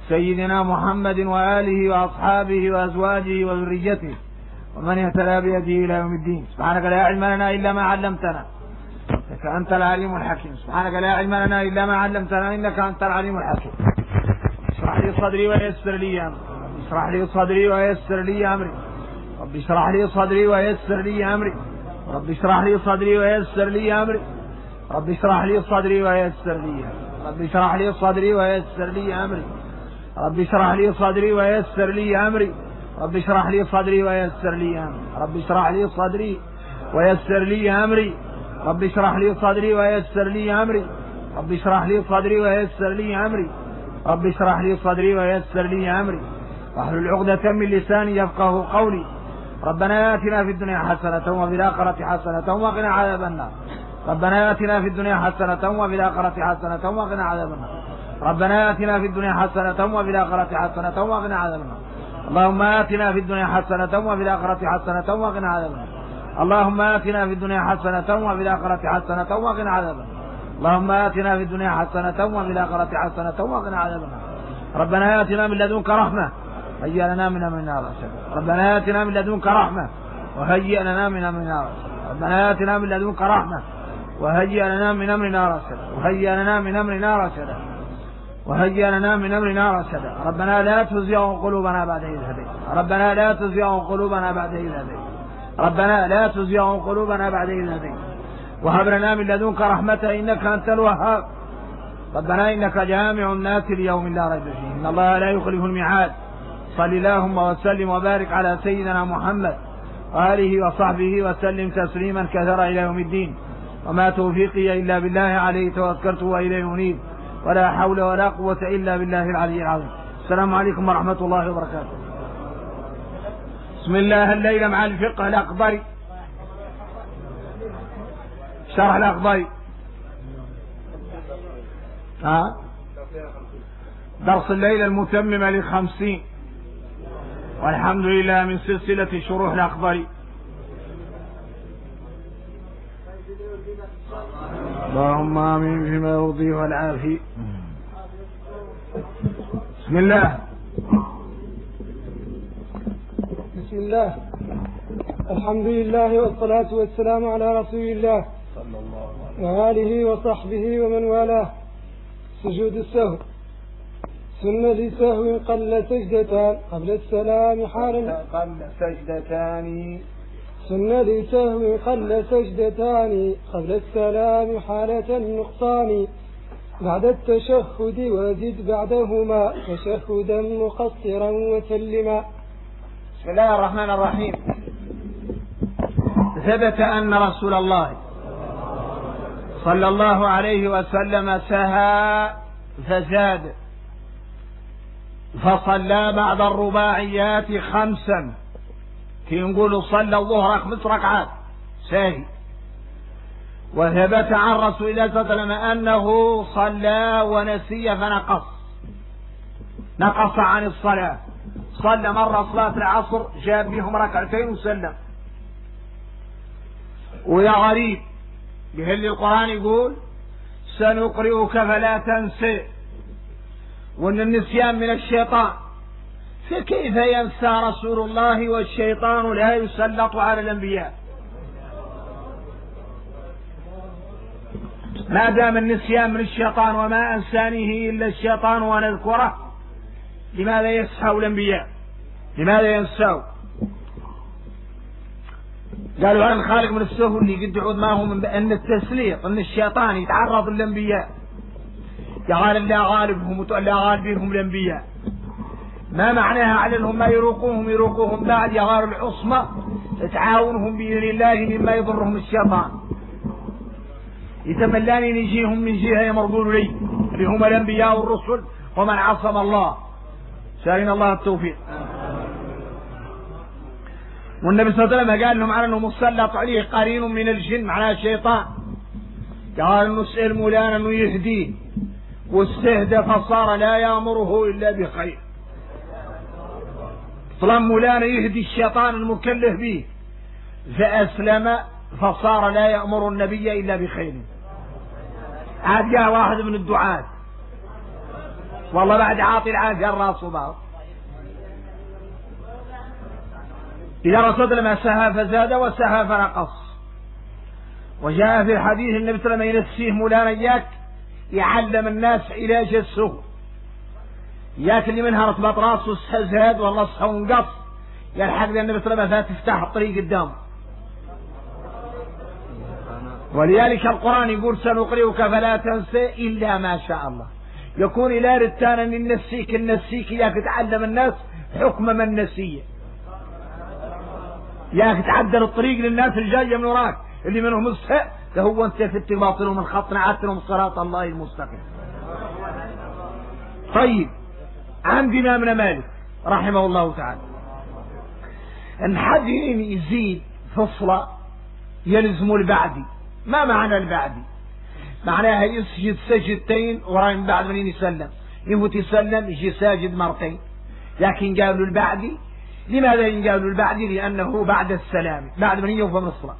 سيدنا محمد وآله وأصحابه وأزواجه وذريته ومن اهتدى بهديه إلى يوم الدين. سبحانك لا علم لنا إلا ما علمتنا إنك أنت العليم الحكيم. سبحانك لا علم لنا إلا ما علمتنا إنك أنت العليم الحكيم. اشرح لي صدري ويسر لي أمري. اشرح لي صدري ويسر لي أمري. رب اشرح لي صدري ويسر لي أمري. رب اشرح لي صدري ويسر لي أمري. رب اشرح لي صدري ويسر لي أمري. رب اشرح لي صدري ويسر لي أمري. رب اشرح لي صدري ويسر لي أمري. رب اشرح لي صدري ويسر لي أمري. رب اشرح لي صدري ويسر لي أمري. رب اشرح لي صدري ويسر لي أمري. رب اشرح لي صدري ويسر لي أمري. رب اشرح لي صدري ويسر لي أمري. واحلل عقدة من لساني يفقه قولي. ربنا آتنا في الدنيا حسنة وفي الآخرة حسنة وقنا عذاب النار. ربنا آتنا في الدنيا حسنة وفي الآخرة حسنة وقنا عذاب النار. ربنا آتنا في الدنيا حسنة وفي الآخرة حسنة وقنا عذاب النار. اللهم آتنا في الدنيا حسنة وفي الآخرة حسنة وقنا عذاب النار. اللهم آتنا في الدنيا حسنة وفي الآخرة حسنة وقنا عذاب النار. اللهم آتنا في الدنيا حسنة وفي الآخرة حسنة وقنا عذاب النار. ربنا آتنا من لدنك رحمة وهيئ لنا من أمرنا رشدا. ربنا آتنا من لدنك رحمة وهيئ لنا من أمرنا رشدا. ربنا آتنا من لدنك رحمة وهيئ لنا من أمرنا رشدا. وهيئ لنا من أمرنا رشدا. وهيئ لنا من أمرنا رشدا. ربنا لا تزغ قلوبنا بعد إذ هديتنا. ربنا لا تزغ قلوبنا بعد إذ هديتنا. ربنا لا تزغ قلوبنا بعد إذ هديتنا وهب لنا من لدنك رحمة إنك أنت الوهاب. ربنا إنك جامع الناس ليوم لا ريب فيه إن الله لا يخلف الميعاد. صل اللهم وسلم وبارك على سيدنا محمد وآله وصحبه وسلم تسليما كثيرا إلى يوم الدين. وما توفيقي إلا بالله عليه توكلت وإليه أنيب ولا حول ولا قوة إلا بالله العلي العظيم. السلام عليكم ورحمة الله وبركاته. بسم الله. الليلة مع الفقه الأخضري شرح الأخضري درس الليلة المتممة ل50 والحمد لله من سلسلة شروح الأخضري. اللهم آمين فيما يرضيه والعافية. بسم الله. بسم الله. الحمد لله والصلاة والسلام على رسول الله وآله وصحبه ومن والاه. سجود السهو. سنة لسهو قل سجدتان قبل السلام حالا. قل سجدتان. سنة لسهو قل سجدتان قبل السلام حالة النقصان. بعد التشهد وزد بعدهما تشهدا مقصرا وسلما. بسم الله الرحمن الرحيم. ثبت أن رسول الله صلى الله عليه وسلم سهى فزاد فصلى بعد الرباعيات 5. نقول صلى الظهر 5 ركعات ساهي. وثبت عن رسول الله صلى الله عليه وسلم أنه صلى ونسي فنقص عن الصلاة. صلى مرة صلاة العصر جاب بهم 2 ركعتين وسلم. ويا غريب بهل القرآن يقول سنقرئك فلا تنسى وأن النسيان من الشيطان. فكيف ينسى رسول الله والشيطان لا يسلط على الأنبياء؟ ما دام النسيان من الشيطان وما أنسانيه إلا الشيطان ونذكره لماذا يسهو الأنبياء؟ لماذا ينسوا؟ قالوا هذا الخالق من السهو اللي قد يعود ما هو من أن التسليط أن الشيطان يتعرض للأنبياء. قال لا غالبهم ولا غالبهم الأنبياء. ما معناها على لهم ما يروقوهم بعد يغار العصمة تعاونهم بإذن الله مما يضرهم الشيطان. يتملاني نجيهم من جهة يمرضون لي اللي هم الأنبياء والرسل ومن عصم الله. سألنا الله التوفيق. والنبي صلى الله عليه وسلم قال لهم على أنه مسلط عليه قرين من الجن معناه الشيطان. قال أنه سأل مولانا أنه يهديه واستهدى فصار لا يأمره إلا بخير. طالما مولانا يهدي الشيطان المكلف به فأسلم فصار لا يأمر النبي إلا بخير. عاد جاء واحد من الدعاة والله بعد عاطي العافية الراس وباط. إذا رصد لما سهى فزاد وسهى فنقص. وجاء في الحديث النبي صلى الله عليه وسلم ينسيه مولانا إياك يعلم الناس علاج السهو، إياك اللي منها رطبة راسه زاد والله صحو ونقص يلحق النبي صلى الله عليه وسلم تفتح الطريق قدامه. ولذلك القرآن يقول سنقرئك فلا تنسى إلا ما شاء الله. يكون إلى رتانا النسيك إياك تعلم الناس حكم من نسيه، إياك تعدل الطريق للناس الجاية من وراك اللي منهم السهء فهو أنت في اتباطلهم من خط عاتلهم صراط الله المستقيم. طيب عند إمامنا مالك رحمه الله تعالى أن حد يزيد فصلة يلزم البعدي. ما معنى البعدي؟ معناها يسجد سجدتين وراء من بعد من يسلم، يموت يسلم يجي ساجد مرتين، لكن قالوا البعدي. لماذا ينقالوا البعدي؟ لأنه بعد السلام بعد من يوفى من الصلاة.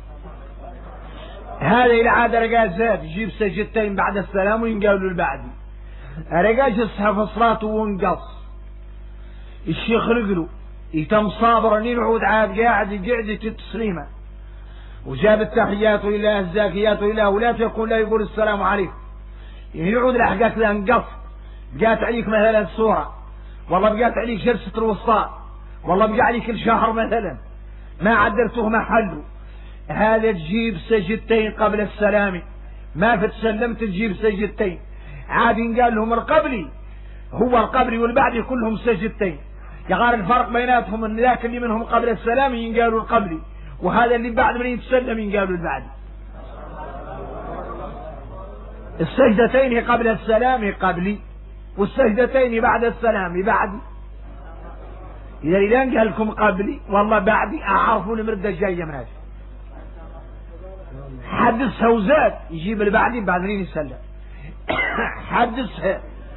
هذا إلى عاد رجاء زاد يجيب سجدتين بعد السلام وينقالوا البعدي. رجاء يصحى في صلاته وانقص الشيخ رجله يتم صابرا ينعود عاد قاعد قعدة التسليمة وجاب التحيات لله الزاكيات لله ولا تكون لا يقول السلام عليكم، يعود لحقات له انقص بقات عليك مثلا سورة، والله بقات عليك جلسة الوسطى، والله بقى عليك الشهر مثلا ما عدلته محله. هذا تجيب سجدتين قبل السلام، ما فتسلمت تجيب سجدتين. عاد قال لهم القبلي هو القبلي والبعدي كلهم سجدتين، يغار الفرق بيناتهم ان ذاك اللي منهم قبل السلام ينقالوا القبلي وهذا اللي بعد من يتسلم ينقالوا البعدي. السجدتين قبل السلام قبلي والسجدتين بعد السلام بعدي. إذا الآن قال لكم قبلي والله بعدي أعرفوا المردة الجاية من هذا حدثها وزاد يجيب البعدي بعد منين يسلم حدثها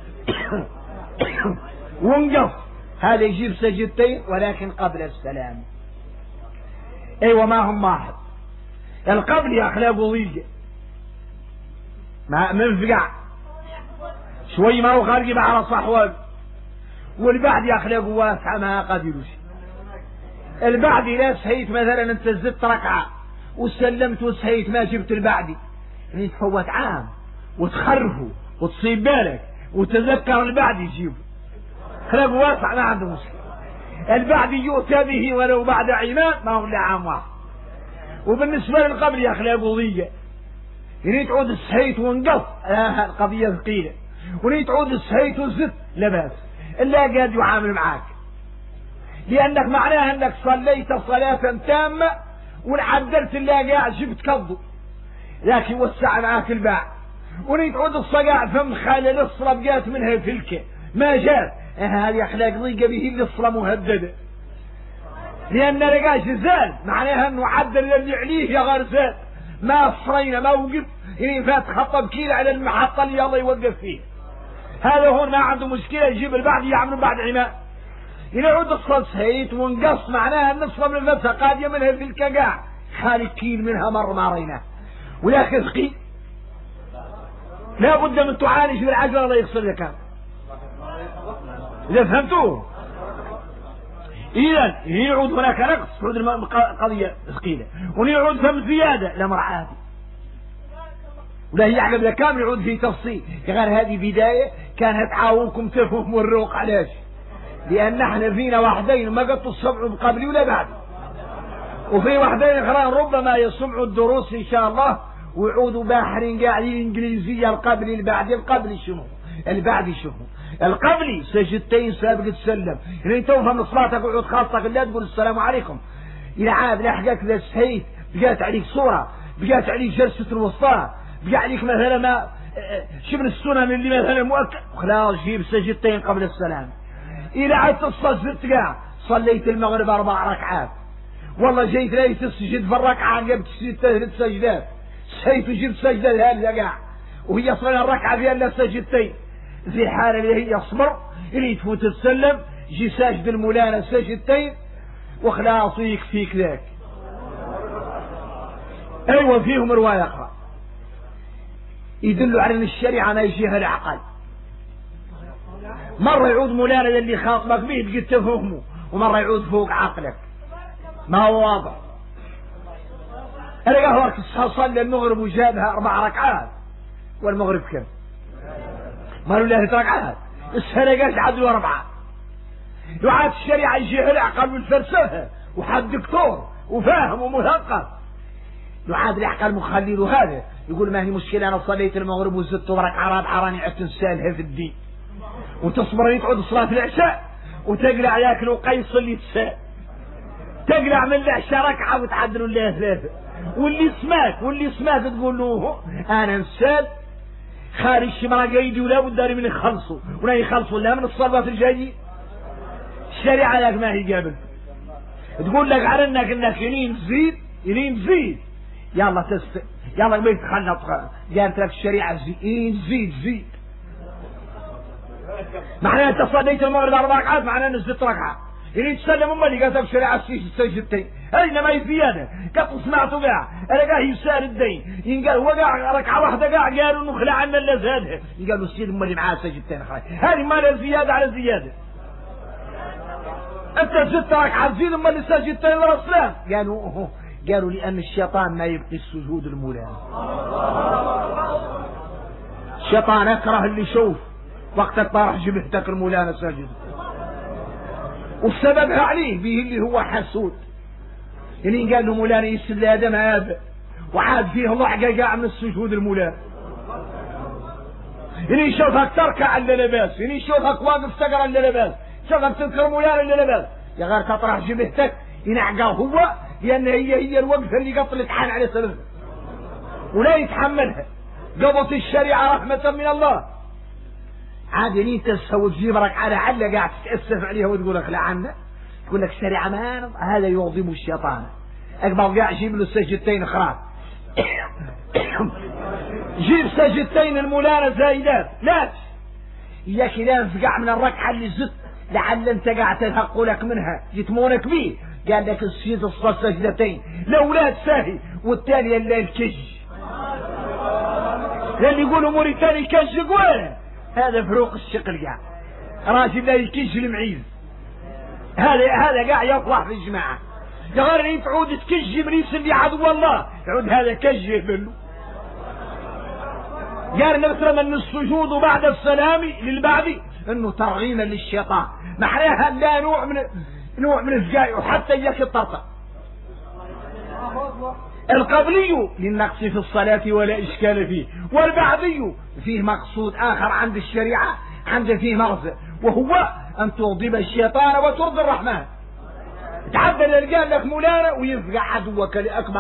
ونقف هذا يجيب سجدتين ولكن قبل السلام. ايوه ما هم واحد. القبل أخلاقه ضيقة ما منفقع شوي ما هو خارج على صحوه، والبعد أخلاقه واسعة ما قدروش. البعد لا سهيت مثلا انت زدت ركعة وسلمت وسهيت ما جبت البعدي يعني تفوت عام وتخرفه وتصيب بالك وتذكر البعد يجيبه. أخلاقه واسعة ما عنده مشكلة. البعد يؤتى به ولو بعد عماد ما هو إلا عام واحد. وبالنسبة للقبل أخلاقه ضيقة يعني تعود السهيت ونقص القضية ثقيلة، ونيت تعود السهيت وزدت لا بأس إلا قاعد يعامل معاك، لأنك معناها أنك صليت صلاة تامة وعدلت اللي قاعد جبت كضو لكن وسع معاك الباع، ونيت تعود الصقاع فم خلل الصلاة بقات منها فلكة ما جات. هذه أخلاق ضيقة به اللي الصلاة مهددة، لأن رقاش زال معناها أنه عدل اللي عليه يا غرزات ما صرينا ما وقف يعني فات خطب كيل على المحطة اللي الله يوقف فيه. هذا هون ما عنده مشكلة يجيب البعض يعملوا بعد عماء ينعود الصلاة سهيت ونقص معناها أن الصلاة من النفسة قادية منها في الكقاع خالي كيل منها مر ما ريناه ولكن ثقيل لا بد من تعالج بالعجلة الله يغسر لك إذا فهمتوه. إذا يعود هناك نقص تعود القضية ثقيلة ويعود فم زيادة لأمر عادي ولا يعقب لكامل يعود في تفصيل. غير هذه بداية كانت تعاونكم تفهموا الروق علاش، لأن احنا فينا واحدين ما قد تصبعوا قبلي ولا بعد، وفي واحدين اخرى ربما يسمعوا الدروس إن شاء الله ويعودوا باحرين قاعدين إنجليزية القبلي البعدي. القبلي شنو؟ البعدي شنو؟ القبلي سجدتين سابق تسلم يعني انت توفى من صلاتك وعود خاصتك لا تقول السلام عليكم إلى عاد لحقك ذا سهيت بقات عليك صورة بقات عليك جلسة الوسطى بقى عليك مثلا ما شبن السنن اللي مثلا مؤكد خلاص جيب سجدتين قبل السلام. إلى عاد تصل قاع صليت المغرب 4 ركعات والله جيت لا تسجد في الركعة قبل تسجد 3 سجدات سهيت وجبت سجدة هذه قاع وهي صلى الركعة فيها الا سجدتين في حالة اللي هي يصبر اللي تفوت تسلم جي ساجد المولانا سجدتين وخلاص يكفيك ذاك. ايوه فيهم رواية اخرى يدل على ان الشريعة ما يجيها العقل مرة يعود مولانا اللي خاطبك به تجي تفهمه، ومرة يعود فوق عقلك. ما هو واضح؟ أنا قهوك صلى المغرب وجابها 4 ركعات، والمغرب كم؟ مالوا له 3 ركعات، السنة قالش عدلوا 4. دعاة الشريعة يجي العقل والفلسفة، وحد دكتور وفاهم ومثقف. دعاة العقل مخليل هذا يقول ما هي مشكلة، أنا صليت المغرب وزدت 4 ركعات عراني عدت نسالها في الدين، وتصبر تعود صلاة العشاء وتقلع ياكل وقيص اللي تسال، تقلع من العشاء ركعة وتعدلوا الله 3. واللي سماك تقول له أنا نسال خارج شمرة قيدي ولا بد داري من يخلصوا ولا يخلصوا لا من الصلوات الجايين. الشريعة لك ما هي قابل تقول لك على انك يلين تزيد يلا بيت تخلط. قالت لك الشريعة زيد معناها انت صليت المغرب 4 ركعات معناها نزلت ركعة يلين تسلم. امال اللي قالت لك الشريعة سجدتين اين ما هي زيادة قط سمعته قاع انا قاع يسار الدين ينقال هو قاع ركعة واحدة قاع قالوا انه خلع عنا اللي زادها يقالوا السيد امال اللي معاه سجدتين هذه ما لها زيادة على زيادة. انت 6 ركعات زيد امال اللي سجدتين للاسلام. قالوا لان الشيطان ما يبقي السجود المولانا. الشيطان اكره اللي يشوف وقتك طارح جبهتك المولانا ساجد، والسبب عليه به اللي هو حسود. يعني قال له مولانا يسل ادم هذا وعاد فيه ضعقه قاع من السجود المولانا. يعني يشوفك تركع الا لباس، يعني يشوفك واقف تقرا الا لباس، شوفك تذكر مولانا الا لباس. يا غير تطرح جبهتك ينعقل هو، لان هي الوقفه اللي قط الامتحان على سببها ولا يتحملها. قضت الشريعه رحمه من الله. عاد يعني انت تسوي تجيبك على عله قاعد تتاسف عليها وتقول لك لا عنا، تقول لك الشريعه ما هذا يغضب الشيطان. اكبر قاعد جيب له سجدتين خراب جيب سجدتين المولانا زايدات لا يا كلام فقع من الركعه اللي زدت لعل انت قاعد تلحق لك منها يتمونك بيه. قال لك السيد الصلاة سجدتين الاولاد ساهي والثاني اللي الكج اللي يقولوا موريتاني كج قوانه. هذا فروق الشقل قاع راجل لا يكج المعيز. هذا قاع يطلع في الجماعة غير تعود تكج ابليس اللي عدو الله يعود هذا كج يهبله. قال مثلا ان السجود بعد السلام للبعض انه ترغيما للشيطان معناها لا نوع من الزجاج وحتى اياك الطرطة. القبلي للنقص في الصلاة ولا اشكال فيه، والبعدي فيه مقصود اخر عند الشريعة عنده فيه مغزى وهو ان تغضب الشيطان وترضي الرحمن. تعدل اللي قال لك مولانا ويفقع عدوك الاكبر.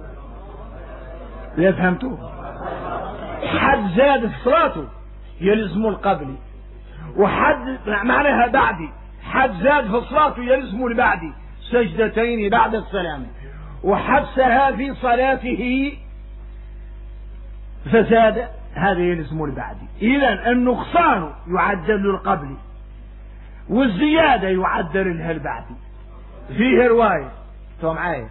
يا فهمتوه؟ حد زاد في صلاته يلزم القبلي، وحد معناها بعدي حد زاد في صلاته يلزم البعدي سجدتين بعد السلام، وحد سها في صلاته فزاد هذا يلزم البعدي. إذن النقصان يعدل للقبلي والزيادة يعدل لها البعدي. فيه رواية تو معايا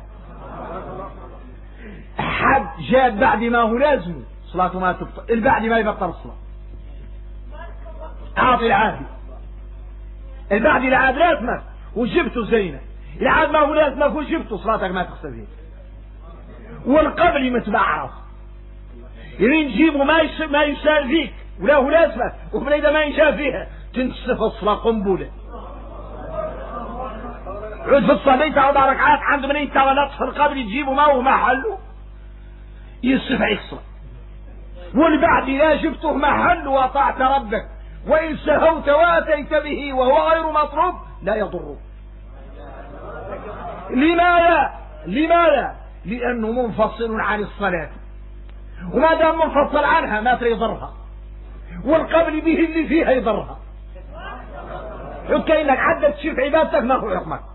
حد جاد بعد ما هو لازم صلاته ما تبطل، البعد ما يبطل الصلاة. أعطي العافية البعد العاد لازمك وجبته زينة، العاد ما هو لازمك وجبته صلاتك ما تخسر. والقبل متبعرف يعني نجيبه ما يسال فيك ولا هو لازمك وبليده ما ينشاف فيها تنسف الصلاة قنبلة. عود في الصلاة 4 ركعات عند من انت ولط في القبل تجيبه ما هو محله يصف يكسر. والبعد لا جبته محل وطعت ربك وإن سهوت واتيت به وهو غير مطلوب لا يضره. لماذا؟ لأنه منفصل عن الصلاة، وما دام منفصل عنها ما يضرها، والقبل به اللي فيها يضرها. كأنك عدت تشوف عبادتك ما هو حكمك.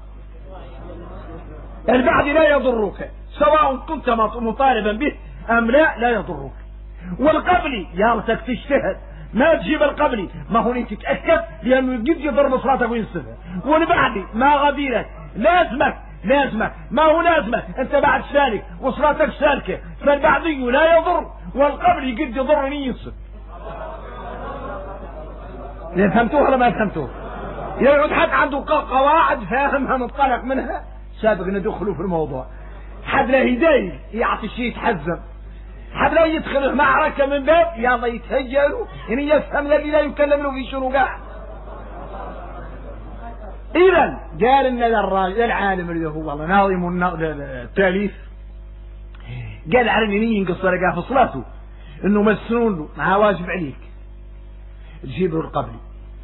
البعد لا يضرك سواء كنت مطالبا به أم لا يضرك. والقبل يارتك تجتهد ما تجيب القبلي ما هو انت تتأكد لأنه يجب يضرب صلاتك وينصفها. والبعد ما غديرك لازمك ما هو لازمك انت بعد سالك وصلاتك سالكة، فالبعدي لا يضر والقبل يجب يضر ينصف. فهمتوه ولا ما فهمتوه؟ يقعد حد عنده قواعد فاهمها منطلق منها سابق ندخلوا في الموضوع. حد لا يدايق يعطي شيء يتحزم، حد لا يدخل معركة من باب يلا يتهجلوا إن يفهم الذي لا يكلم له في شنو قاعد. إذا قال إن الراجل العالم اللي هو والله ناظم التاليف قال على إنه ينقص رقاه في صلاته إنه مسنون له مع واجب عليك تجيب له القبلي.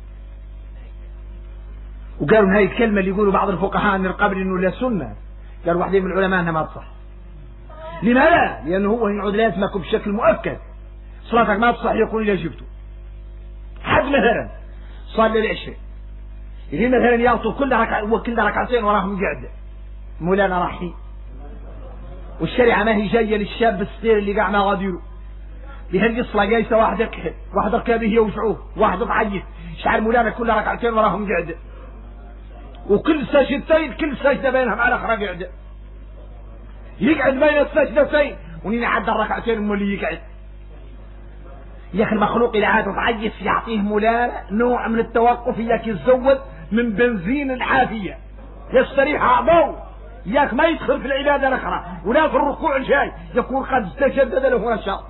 وقالوا هاي الكلمة اللي يقولوا بعض الفقهاء أن القبلي إنه لا سنة، قال واحد من العلماء أنها ما تصح. لماذا؟ لأنه هو ينعود لازمك بشكل مؤكد، صلاتك ما تصح يكون إذا جبته. حد مثلا صلى العشاء يجي مثلا يعطوا كل ركعتين وراهم قعدة مولانا راحين، والشريعة ما هي جاية للشاب الصغير اللي قاع ما غاديره بهالقصة جايسة واحد يكحل واحد ركابه يوجعوه واحد ضعيف شعر مولانا كل ركعتين وراهم قعدة، وكل سجدتين كل سجدة بينهم على أخرى قعدة، يقعد بين السجدتين ونين عدى الركعتين أم اللي يقعد. يا أخي المخلوق إذا عاد ضعيف يعطيه مولانا نوع من التوقف، إياك يتزود من بنزين العافية يستريح أعضاءه، إياك ما يدخل في العبادة الأخرى ولا في الركوع الجاي يكون قد تجدد له نشاط.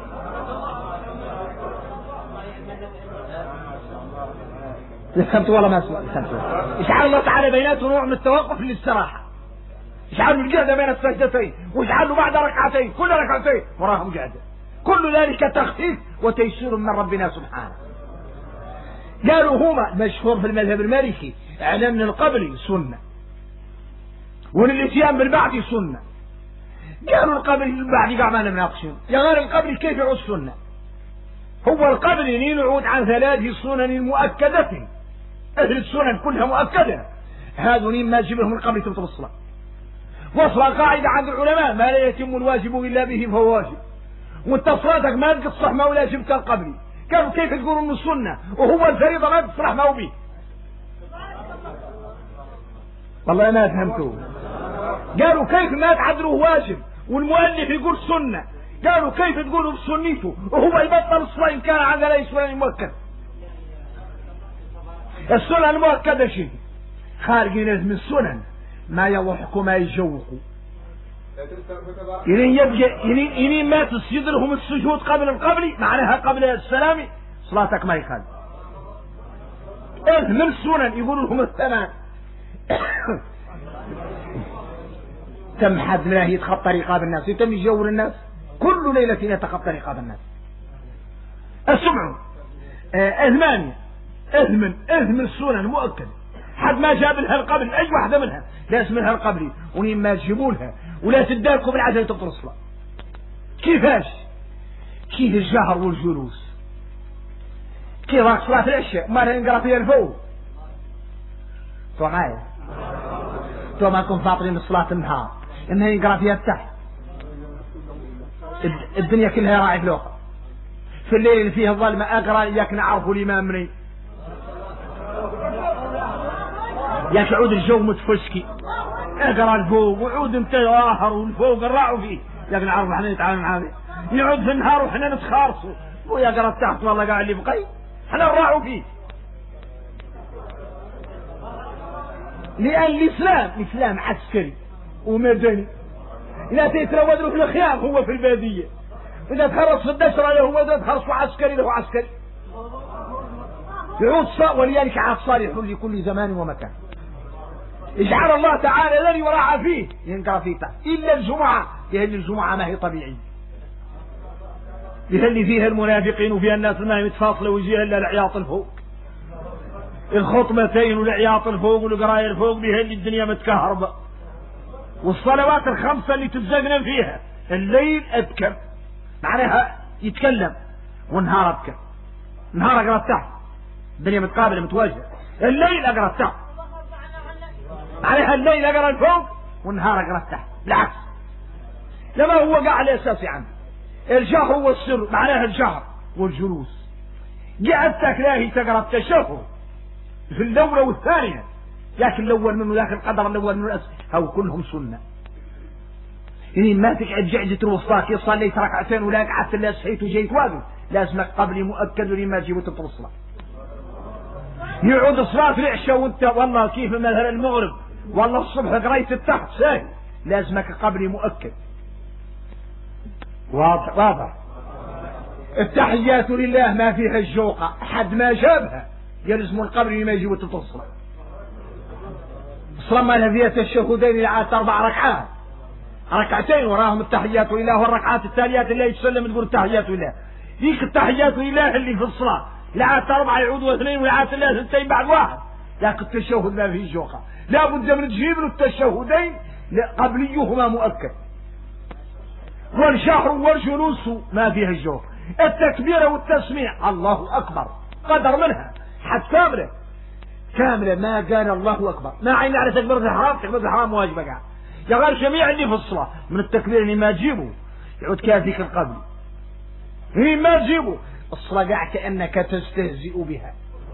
فهمت ولا ما فهمت؟ اجعل الله تعالى بيناته نوع من التوقف للاستراحة، اجعل القعدة بين السجدتين واجعله بعد ركعتين كل ركعتين وراهم قعدة، كل ذلك تخفيف وتيسير من ربنا سبحانه. قالوا هما مشهور في المذهب المالكي اعلام من القبل سنة والاتيان بالبعد سنة. قالوا القبل بالبعد قاع ما نناقشون، يا غير القبل كيف يعود سنة؟ هو القبل يعود عن 3 سنن مؤكدة، أهل السنن كلها مؤكدة، هذا ما تجيب لهم القبل تبطل الصلاة. وصل قاعدة عند العلماء ما لا يتم الواجب إلا به فهو واجب، وانت صلاتك ما تصلح ما ولا جبت القبل. قالوا كيف تقولوا انه السنة وهو الفريضة ما تصلح ما هو به؟ والله ما فهمتوه. قالوا كيف ما تعدلوه واجب والمؤلف يقول سنة؟ قالوا كيف تقولوا بسنيته وهو يبطل الصلاة إن كان عن 3 سنن مؤكد؟ السنن المؤكدة شيء خارجين من السنن ما يضحكوا ما يجوقوا، إني ما تسجد لهم السجود قبل القبل معناها قبل السلام صلاتك ما يخال. من السنن يقولوا لهم الثمان تم حد منها يتخطى رقاب الناس يتم يجور الناس كل ليلة يتخطى رقاب الناس. السبع أثمانية أثمن السنن مؤكد، حد ما جاب لها القبل أي واحدة منها لا اسمها القبلي ونين ما تجيبوا لها ولا تداركوا بالعجلة تبطل الصلاة. كيفاش؟ كيف الجهر والجلوس؟ كيف راك صلاة العشاء ما نقرا فيها الفوق؟ تو معايا؟ تو ما نكون فاطرين الصلاة النهار إنها يقرا فيها التحت، الدنيا كلها راعي فلوقها، في الليل اللي فيه الظلمة أقرا إياك نعرفوا الإمام مني، ياك يعود الجو متفشكي اقرا الفوق وعود انت ظاهر والفوق نراعوا فيه ياك نعرف احنا نتعامل معاه، نعود في النهار وحنا نتخارصوا ويا قرا تحت والله قاعد اللي بقي احنا نراعوا فيه. لأن الإسلام عسكري ومدني، إذا تتروج له في الخيام هو في البادية، إذا تخرص في الدشرة له هو إذا تخرص عسكري له عسكري. يعود ولذلك عاد صالح لكل زمان ومكان. اجعل الله تعالى الذي وراء فيه ينقرا فيه إلا الجمعة، لأن الجمعة ما هي طبيعية، لأن فيها المنافقين وفيها الناس ما هي متفاصلة ويجيها إلا العياط الفوق، الخطبتين والعياط الفوق والقراية الفوق بها اللي الدنيا متكهربة. والصلوات الخمسة اللي تتزقنا فيها الليل أبكر معناها يتكلم والنهار أبكر، النهار أقرأ تحت الدنيا متقابلة متواجهة، الليل أقرأ تحت معناها الليل أقرأ الفوق والنهار أقرأ تحت. بالعكس لما هو قاعد الأساسي عنه الجهر والسر معناها الجهر والجلوس. قعدتك لاهي تقرأ التشهد في الدورة والثانية، لكن الأول منه ذاك القدر الأول منه الأسفل أو كلهم سنة. يعني ما تقعد جعجة الوسطى كي صليت ركعتين ولا قعدت لا صحيت وجيت واقف، لازمك قبلي مؤكد ولما تجيب تبطل الصلاة. يعود صلاة العشاء وانت والله كيف مثلا المغرب والله الصبح قريت التحت سهل، لازمك قبلي مؤكد. واضح. التحيات لله ما فيها الجوقة، حد ما جابها يلزم القبر ما يجيب تتصل. الصلاة ما لها فيها تشهدين لعاد 4 ركعات، ركعتين وراهم التحيات لله، والركعات التاليات اللي يتسلم تقول التحيات لله. ذيك التحيات لله اللي في الصلاة لعاد 4 يعودوا 2 ولعاد 3 2 بعد 1، لكن التشهد ما فيه جوقة، لا بد من تجيب له التشهدين قبليهما مؤكد. والجهر والجلوس ما فيه الجوق. التكبير والتسميع الله أكبر قدر منها حد كاملة ما قال الله أكبر، ما عين على تكبيرة الحرام. تكبيرة الحرام واجبة قاعد يا غير جميع اللي في الصلاة من التكبير اللي ما تجيبه يعود كافيك القبل، هي ما تجيبه الصلاة قاعد كأنك تستهزئ بها.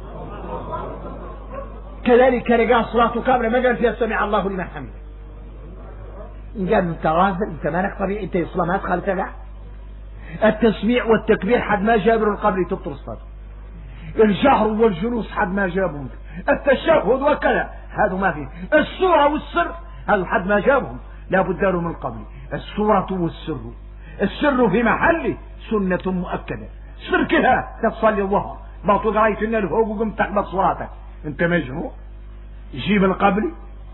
كذلك رجال صلاته كاملة ما قال فيها سمع الله لمن حمده. إن قال أنت غافل أنت مالك طبيعي أنت الصلاة ما تخلي تبع. التسميع والتكبير حد ما جابر القبل تبطل الصلاة. الجهر والجلوس حد ما جابهم. التشهد وكذا هذا ما فيه. السورة والسر هذا حد ما جابهم لا بد له من قبل. السورة والسر، السر في محله سنة مؤكدة. سر كذا تصلي الظهر ما تقرأيت إن الفوق وقمت تقبض صلاتك أنت مجنون. جيب القبل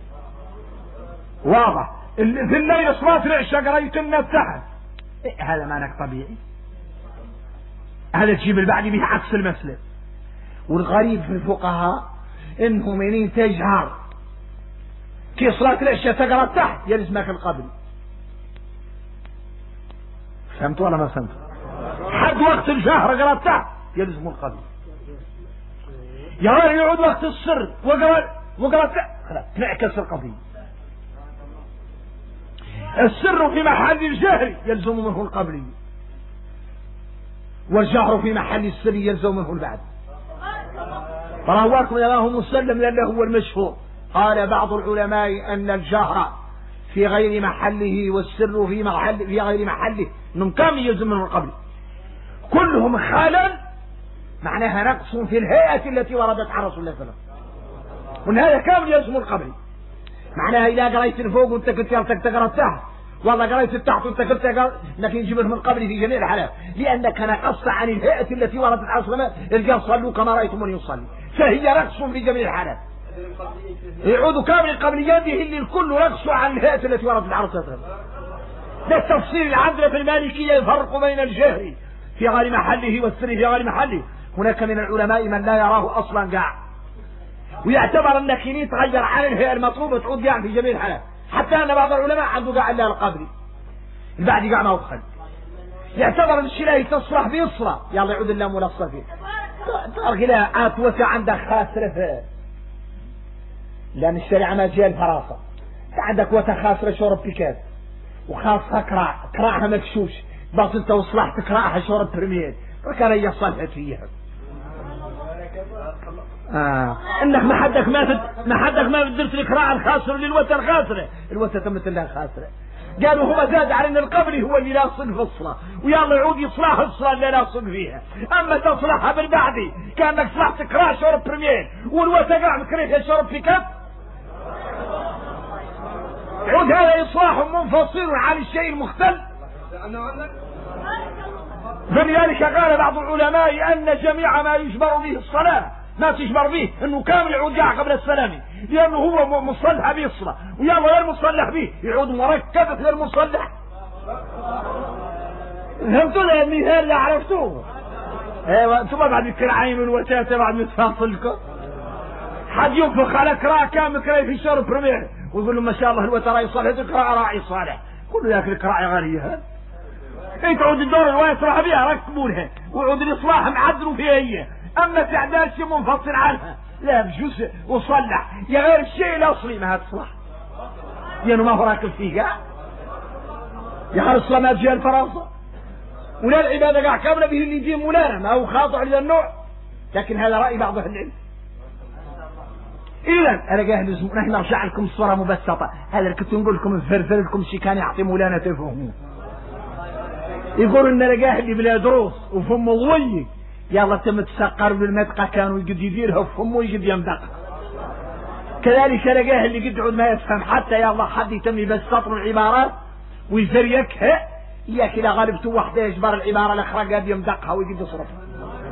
واضح. في الليل صلاة العشاء قرأيت إن تحت هذا مانك طبيعي، هذا تجيب البعد به عكس المسألة. والغريب في الفقهاء انهم منين تجهر كي صلاة العشاء تقرأ تحت يلزمك القبل. فهمت ولا ما فهمت؟ حد وقت الجهر قرأ تحت يلزم القبل. يا غير يعود وقت السر وقرأ تحت خلاص تنعكس القضية. السر في محل الجهر يلزم منه القبلي، والجهر في محل السر يلزم منه البعد. فرواكم الله مسلم لأنه هو المشهور. قال بعض العلماء أن الجهر في غير محله والسر في غير محله انهم كامل يلزم منه القبل. كلهم خلل معناها نقص في الهيئة التي وردت عن رسول الله صلى الله عليه وسلم، وان هذا كامل يلزم القبل. معناها إذا قريت الفوق وانت كنت تقرأ التحت، والله قريت التحت وانت كنت تقرأ، لكن يجيب من القبل في جميع الحالات، لأنك نقصت عن الهيئة التي وردت عن رسول الله. الرجال صلوا كما رأيتموني يصلي، فهي نقص في جميع الحالات. يعود كامل القبليات اللي الكل نقص عن الهيئة التي وردت عن رسول الله. ده التفصيل العدل في المالكية يفرق بين الجهر في غير محله والسر في غير محله. هناك من العلماء من لا يراه أصلا قاع، ويعتبر انك يتغير عن الهيئة المطلوبة تعود قاع في جميع الحالات. حتى ان بعض العلماء عنده قاع الا القبري البعد قاع ما وخل، يعتبر ان الشيء لا يتصلح بيصلح يلا يعود الله ملصق فيه. ترك لا عاد وسع عندك خاسرة فيه، لان الشريعة ما جاء الفراسة. عندك خاسرة شرب بكاس وخاصها كراعها مكشوش، بس انت وصلحت كراعها شرب برميل فكان هي صلحت فيها. انك ما حدك ما بدرت الكراع الخاسر للوتر خاسره، الوتر تمت لها خاسره. قالوا هو زاد على ان القبري هو اللي لاصق في الصلاه، ويلا يعود يصلح الصلاه اللي لاصق فيها. اما تصلحها بالبعدي كانك صلحت كراع شرب برميل والوتر قاعد كريت شرب في كف، يعود هذا اصلاح منفصل عن الشيء المختل. فلذلك قال بعض العلماء ان جميع ما يجبر به الصلاه ما تجبر به انه كامل يعود قاع قبل السلام، لانه هو مصلح به الصلاه، ويلا غير مصلح به يعود مركب غير مصلح. فهمتوا المثال اللي عرفتوه؟ ايوه انتم بعد الكرعين والوتاته بعد متفاصلكم حد ينفخ على كراع كامل كراع في شرب برميل ويقول له ما شاء الله الوتر صالح الكراع راعي صالح، كل ذاك الكراع غاليه. اي تعود الدور الواحد يصلح بها ركبونها ويعود الاصلاح معدلوا فيها هي. اما تعداد شيء منفصل عنها لا بجوز وصلح يا غير الشيء الاصلي ما هتصلح لانه ما هو راكب فيه قاع. يا غير الصلاه ما تجي الفراسه ولا العباده قاع كامله به اللي يجي مولانا ما هو خاضع لذا النوع، لكن هذا راي بعض اهل العلم. اذا انا جاهز نحن نرجع لكم الصوره مبسطه. هذا اللي كنت نقول لكم نفرفر لكم شي كان يعطي مولانا تفهمون. يقول ان لقاه اللي بلا دروس وفم ضوي يلا تم تسقر بالمدقة كانوا يقد يديرها في فمه ويقد يمدقها. كذلك لقاه اللي قد يعود ما يفهم حتى يلا حد يتم بس سطر العبارات ويفريكها إياك إذا غالبته واحدة يجبر العبارة الأخرى قد يمدقها ويقد يصرفها.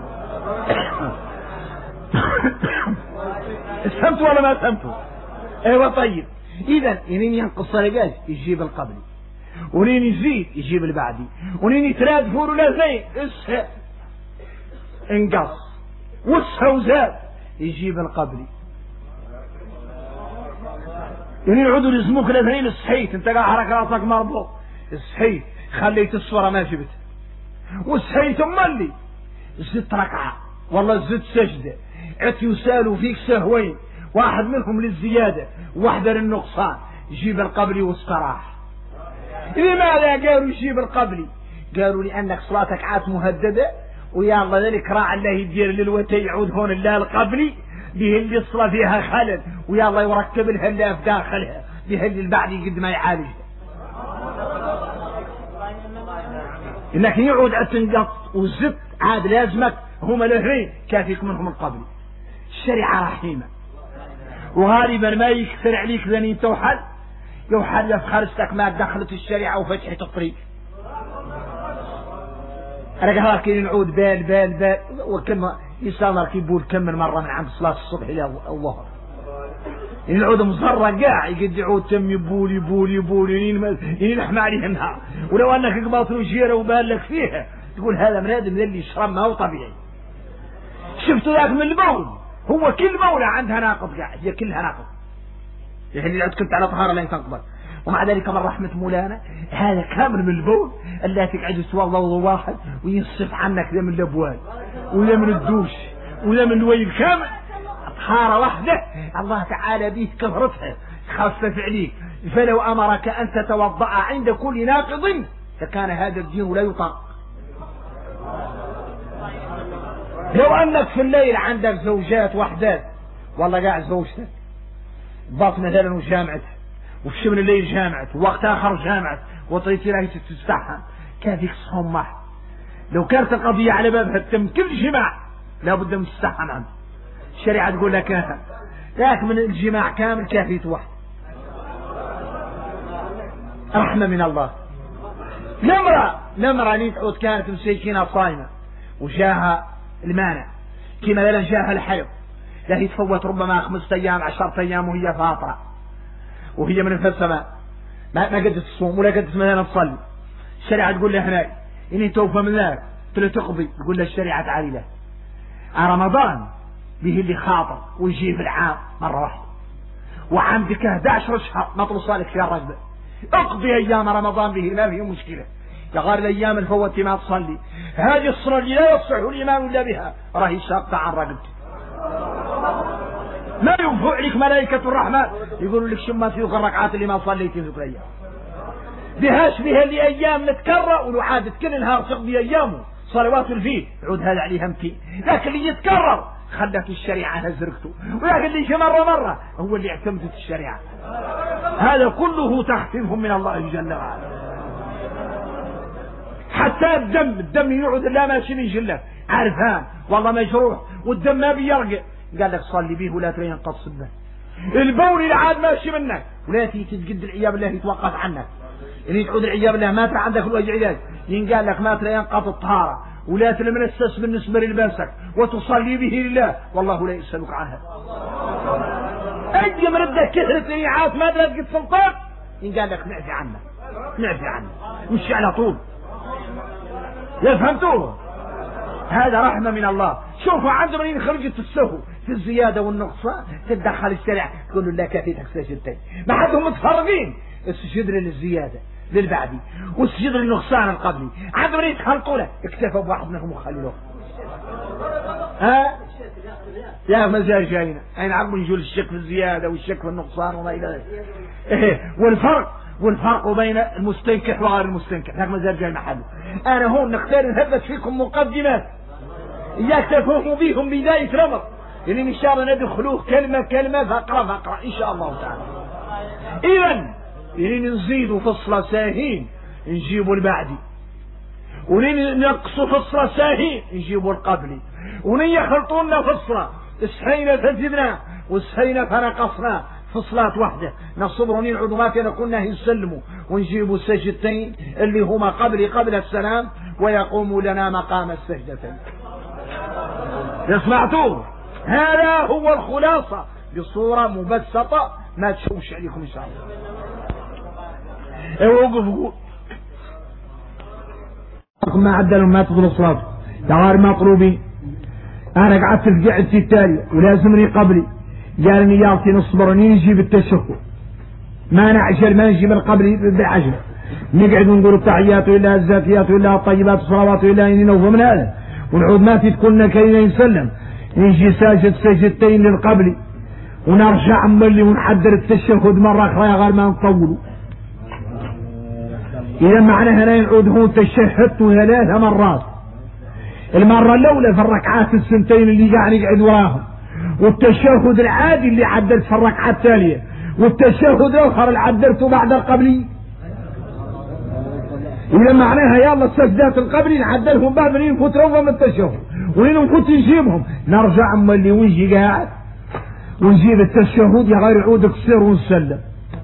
فهمتوا ولا ما فهمتوا؟ ايوه طيب. اذا منين ينقص لقاش يجيب القبلي، ونين يزيد يجيب البعدي، ونين يترادفوا ولا زين اسها انقص واسها وزاد يجيب القبلي. يعني يعودوا يلزموك الاثنين الصحيت انت قاعد حرك راسك مربوط الصحيت خليت الصورة ما جبت والصحيت ملي زدت ركعة والله زدت سجدة عت يسالوا فيك سهوين واحد منهم للزيادة واحدة للنقصان يجيب القبلي واستراح. لماذا قالوا يجيب القبلي؟ قالوا لأنك صلاتك عاد مهددة ويلا ذلك راع الله يدير للوتي يعود هون الله القبلي به اللي الصلاة فيها خلل ويلا يركب لها اللي في داخلها به اللي البعدي قد ما يعالجها. إنك يعود تنقص وزدت عاد لازمك هم الاثنين كافيك منهم القبلي. الشريعة رحيمة وغالبا ما يكثر عليك ذنين توحل يوحل في خرجتك ما دخلت الشريعة وفتحة الطريق. أنا قهار كي نعود بال وكم يسامر كيبول كم من مرة من عند صلاة الصبح إلى الظهر ينعود مصرة قاع يقد يعود تم يبول ينحمى عليه النهار. ولو أنك قبلت له جيرة وبالك فيها تقول هذا من هذا اللي يشرب ما هو طبيعي. شفتوا ذاك من البول هو كل بولة عندها ناقض قاعد هي كلها ناقض يعني اللي كنت على طهارة لين تنقبل. ومع ذلك من رحمة مولانا هذا كامل من البول اللي تقعد توضى وضوء واحد وينصف عنك ذا من الابوال وذا من الدوش وذا من الويل كامل طهارة واحدة الله تعالى به كثرتها خفف عليك. فلو أمرك أن تتوضأ عند كل ناقض فكان هذا الدين لا يطاق. لو أنك في الليل عندك زوجات وحدات والله قاعد زوجتك باط مثلا وجامعت وفي من الليل جامعت ووقت آخر جامعت وطريت لها تستحم كافيك صوم معه. لو كانت القضية على بابها تم كل جماع لابد من تستحم عنه. الشريعة تقول لك ذاك من الجماع كامل كافيت واحد. رحمة من الله. نمرة نتعود كانت مسيكينة صايمة وجاها المانع كما مثلا جاها الحيض لا يتفوت ربما 5 أيام 10 أيام وهي فاطرة وهي من الفلسفة ما قدرت تصوم ولا قدرت مثلا تصلي. الشريعة تقول له هناك إني توفى من ذلك تقضي تقول له الشريعة تعالي له رمضان به اللي خاطر ويجي في العام مرة واحدة وعندك 11 شهر ما توصلك فيها الرجبة اقضي أيام رمضان به ما فيه مشكلة. غير الأيام الفوت ما تصلي هذه الصلاة اللي لا يصح الإمام إلا بها راهي شاقة عن رقبتك ما ينفع عليك ملائكة الرحمن يقولوا لك شما فيك الركعات اللي ما صليت في الأيام بهاش بها اللي أيام نتكرر ولو عادت كل نهار تقضي أيامه صلوات الفيل يعود هذا عليه همتي. لكن اللي يتكرر خلت الشريعة هزركته ولكن اللي مرة هو اللي اعتمدت الشريعة. هذا كله تخفيف من الله جل وعلا. حتى الدم يعود لا ماشي من جله عارفان والله مجروح والدم ما بيرجع قال لك صلي به ولا ترين قص به. البول اللي عاد ماشي منك ولا تيجي تقد العياب الله يتوقف عنك اللي تعود العياب الله ما في عندك الوجع علاج ينقال لك ما ترين قط الطهارة ولا تلمنسس بالنسبة للباسك وتصلي به لله والله لا يسألك عنها. أجي مردك كثرة الإعاف ما تلقى السلطان ينقال لك نعفي عنه مش على طول. فهمتوه؟ هذا رحمة من الله. شوفوا عندما يخرجت السهو في الزيادة والنقصان تدخل الشريعة تقول له لا كافيتك سجدتين ما حدهم متفرقين السجد للزيادة للبعدي والسجد للنقصان القبلي عندما يتخلقوا له اكتفوا بواحد منهم وخلوه. يا مزاج جاينا أين عقب نجول الشك في الزيادة والشك في النقصان وما إلى ذلك. والفرق بين المستنكح وغير المستنكح هناك مازال جاي محله. أنا هون نختار نثبت فيكم مقدمات إياك تفهموا بيهم بداية رمض يعني إن شاء الله ندخلوه كلمة فقرة إن شاء الله تعالى. إذن يعني نزيدوا فصلة ساهين نجيبوا البعدي ولين ينقصوا فصلة ساهي يجيبوا القبلي، ولين يخلطوا لنا فصلة السحينة فزدنا والسحينة فنقصنا فصلات واحدة نصبروا نعودوا ما كنا كنا يسلموا ونجيبوا السجدتين اللي هما قبل السلام ويقوموا لنا مقام السجدتين. سمعتوه؟ هذا هو الخلاصة بصورة مبسطة ما تشوش عليكم إن شاء الله. وقف قول ما عدلوا ما تطلب صلاة تعال مطلوبين. أنا قعدت في قعدتي التالية ولازمني قبلي قال لي يعطي نصبر نيجي بالتشهد ما نعجل ما نجي من قبلي بالعجل نقعد ونقول التحيات إلا الزاكيات إلا الطيبات الصلوات إلا إننا وفمن هذا ونعود ما تتكلنا كينا نسلم نيجي ساجد سجدتين للقبلي ونرجع ملي ونحضر التشهد مرة أخرى غير ما نطولوا. إذا معناها لا نعود هون تشهدت 3 مرات. المرة الأولى في الركعات السنتين اللي قاعد نقعد وراهم والتشهد العادي اللي عدلت في الركعة التالية والتشهد الآخر اللي عدلته بعد القبلي. إذا معناها يلا السجدات القبلي نعدلهم بعد منين نفوت روضة التشهد وين نفوت نجيبهم نرجع أما اللي ونجي قاعد ونجيب التشهد يا غير يعود قصير ونسلم.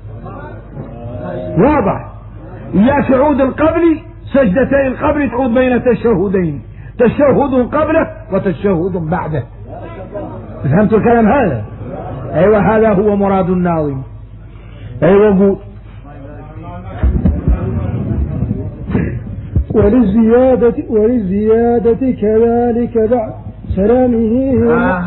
واضح؟ إياك يعود القبلي سجدتين القبلي تعود بين تشهدين تشهد قبله وتشهد بعده. فهمتوا الكلام هذا؟ أيوة هذا هو مراد الناظم. أيوة قول وللزيادة كذلك بعد سلامه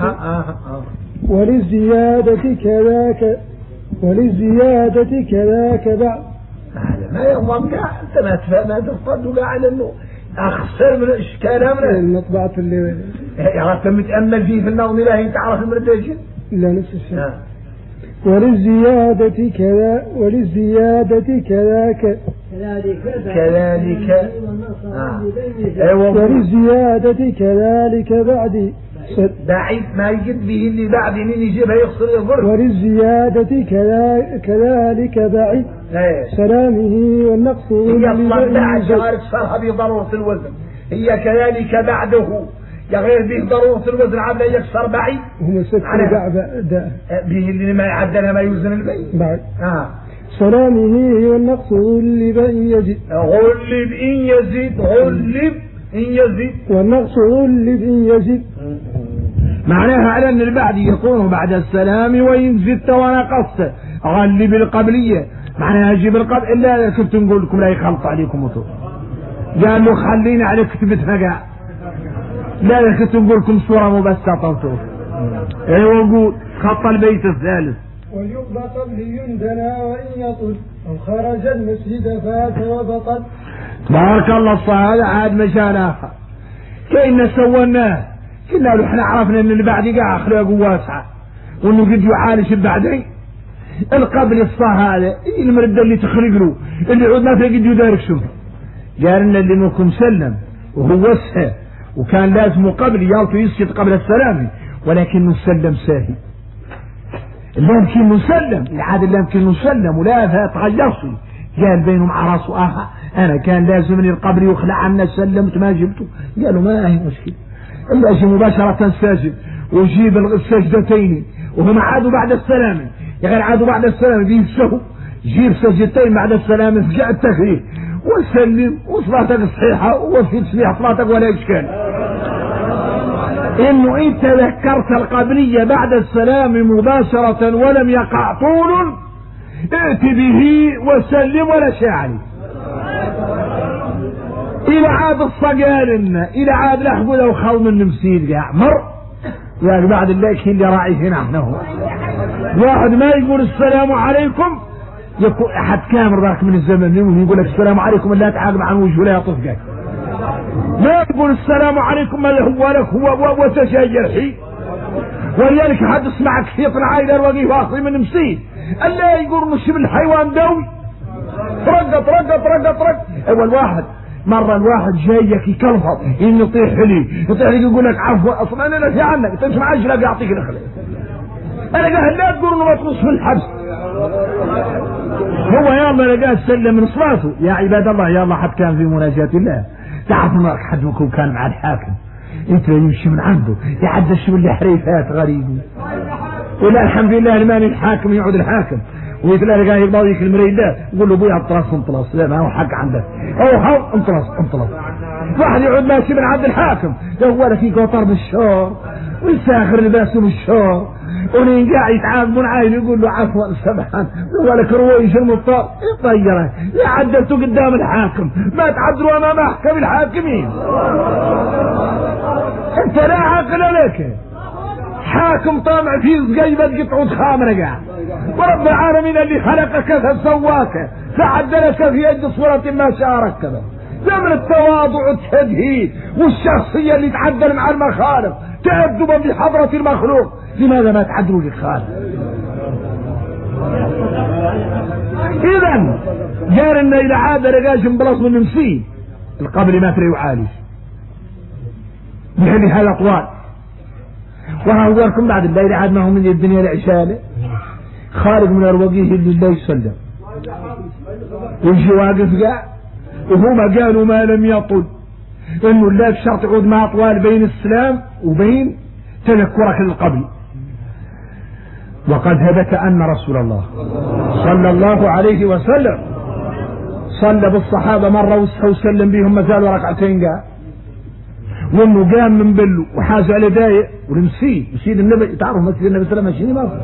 وللزيادة كذاك بعد. هذا ما يضمن أنت ما تفهم هذا الفضل على أنه أخسر من كلامنا المطبعة اللي يا متأمل فيه في النظم لا أنت عارف المرداجين لا نفس الشيء. وللزيادة كذاك وللزيادة كذلك بعد بعيد ما يجد به اللي بعد من يجيبها يخسر يضر. وللزيادة كذلك بعد سلامه والنقص هي الصداع شغالك صارها بضرورة الوزن هي كذلك بعده يا غير به ضرورة الوزن عبلا يكسر بعيد هم ستر به اللي ما يعدلها ما يوزن البيت بعد سلامه والنقص غلب إن يزيد والنقص غلب إن يزيد. معناها على أن البعد يكون بعد السلام وإن زدت ونقصت غلب القبلية معناها أجيب القبل إلا كنت نقول لكم لا يخلط عليكم وطول قال له خلينا على كتبتها قاع لا كنت نقول لكم صورة مبسطة وطول. أيوة قول خط البيت الثالث ويقضى قبل يندنا وإن يطل أو خرج المسجد فات وبطل. بارك الله الصلاة عاد مجال آخر كأننا سويناه كنا له احنا عرفنا ان اللي بعد قاع اخلاقه واسعة وانه قد يعالج بعدين القبل الصاه هذا المرد اللي تخرج له اللي عود ما قد يدارك شنو قال لنا اللي منكم سلم وهو وسه وكان لازم قبل يالطي يسجد قبل السلام ولكن نسلم ساهي لا يمكن نسلم العادة لا يمكن نسلم ولا تغيرش قال بينهم عراس آخر أنا كان لازمني القبر يخلع عنا سلمت ما جبته قالوا ما هي مشكلة إلا أجي مباشرة ساجد وجيب السجدتين وهم عادوا بعد السلام يا غير عادوا بعد السلام بينسوا جيب سجدتين بعد السلام فجاء التخريج وسلم وصلاتك صحيحة وفي تصليح صلاتك ولا إشكال. إنه أنت ذكرت القبلية بعد السلام مباشرة ولم يقع طول ائت به وسلم ولا شيء عليه. إلى عاد الصقالنا إلى عاد لحقوا لو خل من مسيد يعمر يا بعد الله كي اللي راعي هنا احنا هو واحد ما يقول السلام عليكم يكون أحد كامل راك من الزمن يقول لك السلام عليكم لا تعاقب عن وجهه لا يطفقك ما يقول السلام عليكم ما هو لك هو وتشاجر حي ولذلك حد اسمعك في طلع عيد الوقيف واصل من مسيد الا يقول مش بالحيوان دوي رقط اول واحد مرة الواحد جايك يكلفط إن يطيح لي يقول لك عفوا أصلا أنا في عنك أنت مش معاش لا يعطيك الأخلاق أنا قال لا تقول إنه ما تقص في الحبس هو يلا لقاه سلم من صلاته يا عباد الله يلا حد كان في مناجاة الله تعرف انك حد منكم كان مع الحاكم انت يمشي من عنده يعدش من الحريفات غريب، ولا الحمد لله الماني الحاكم يقعد الحاكم ويتلاقي قاعد يبغى يكلم الله يقول له ابويا انطلس لا ما هو حق عندك او هو انطلس واحد يقعد ماشي من عند الحاكم هو في قطر بالشهر ويساخر لباسه بالشهر ولين قاعد يتعامل عين يقول له عفوا سبحان ولا كرويش المطار يطيره يعدلته قدام الحاكم ما تعدلوا امام احكام الحاكمين. انت لا عقل لك حاكم طامع في زقيبة قطعة خامرة قاعد ورب العالمين اللي خلقك فسواك فعدلك في يد صورة ما شاء ركبه. ده من التواضع والتدهيد والشخصية اللي تعدل مع المخالق تأدبا بحضرة المخلوق. لماذا ما تعدلوا للخالق؟ إذن قال إن إلى عادة رقاش مبلص من نمسيه القبل ما تري وعالج بحل هذا طوال وهوركم بعد الليل عاد ما هو من الدنيا العشالة خارج من الوقيه اللي الله يسلم ويجي واقف قاع وهما قالوا ما لم يطل انه لا شرط يعود مع اطوال بين السلام وبين تذكرك للقبل. وقد ثبت ان رسول الله صلى الله عليه وسلم صلى بالصحابة مرة وسلم بهم ما زالوا ركعتين قاع وانه قام من بله وحاز على دايق ونسيه مسجد النبي تعرف مسجد النبي صلى الله عليه وسلم ماشي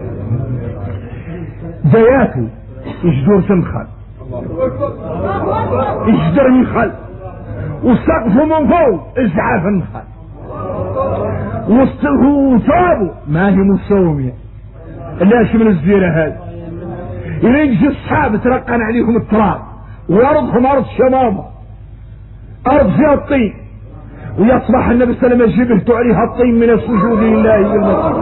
داياته يجدور تنخل يجدر ينخل وسقفه من فوق ازعاف انخل وثابه ما هي مسومية الاش من الزيرة هذه ينجي الصحابة ترقن عليهم التراب وارضهم ارض شمامة ارض فيها الطين ويصبح النبي صلى الله عليه وسلم جبهته عليها الطين من السجود لله المسجد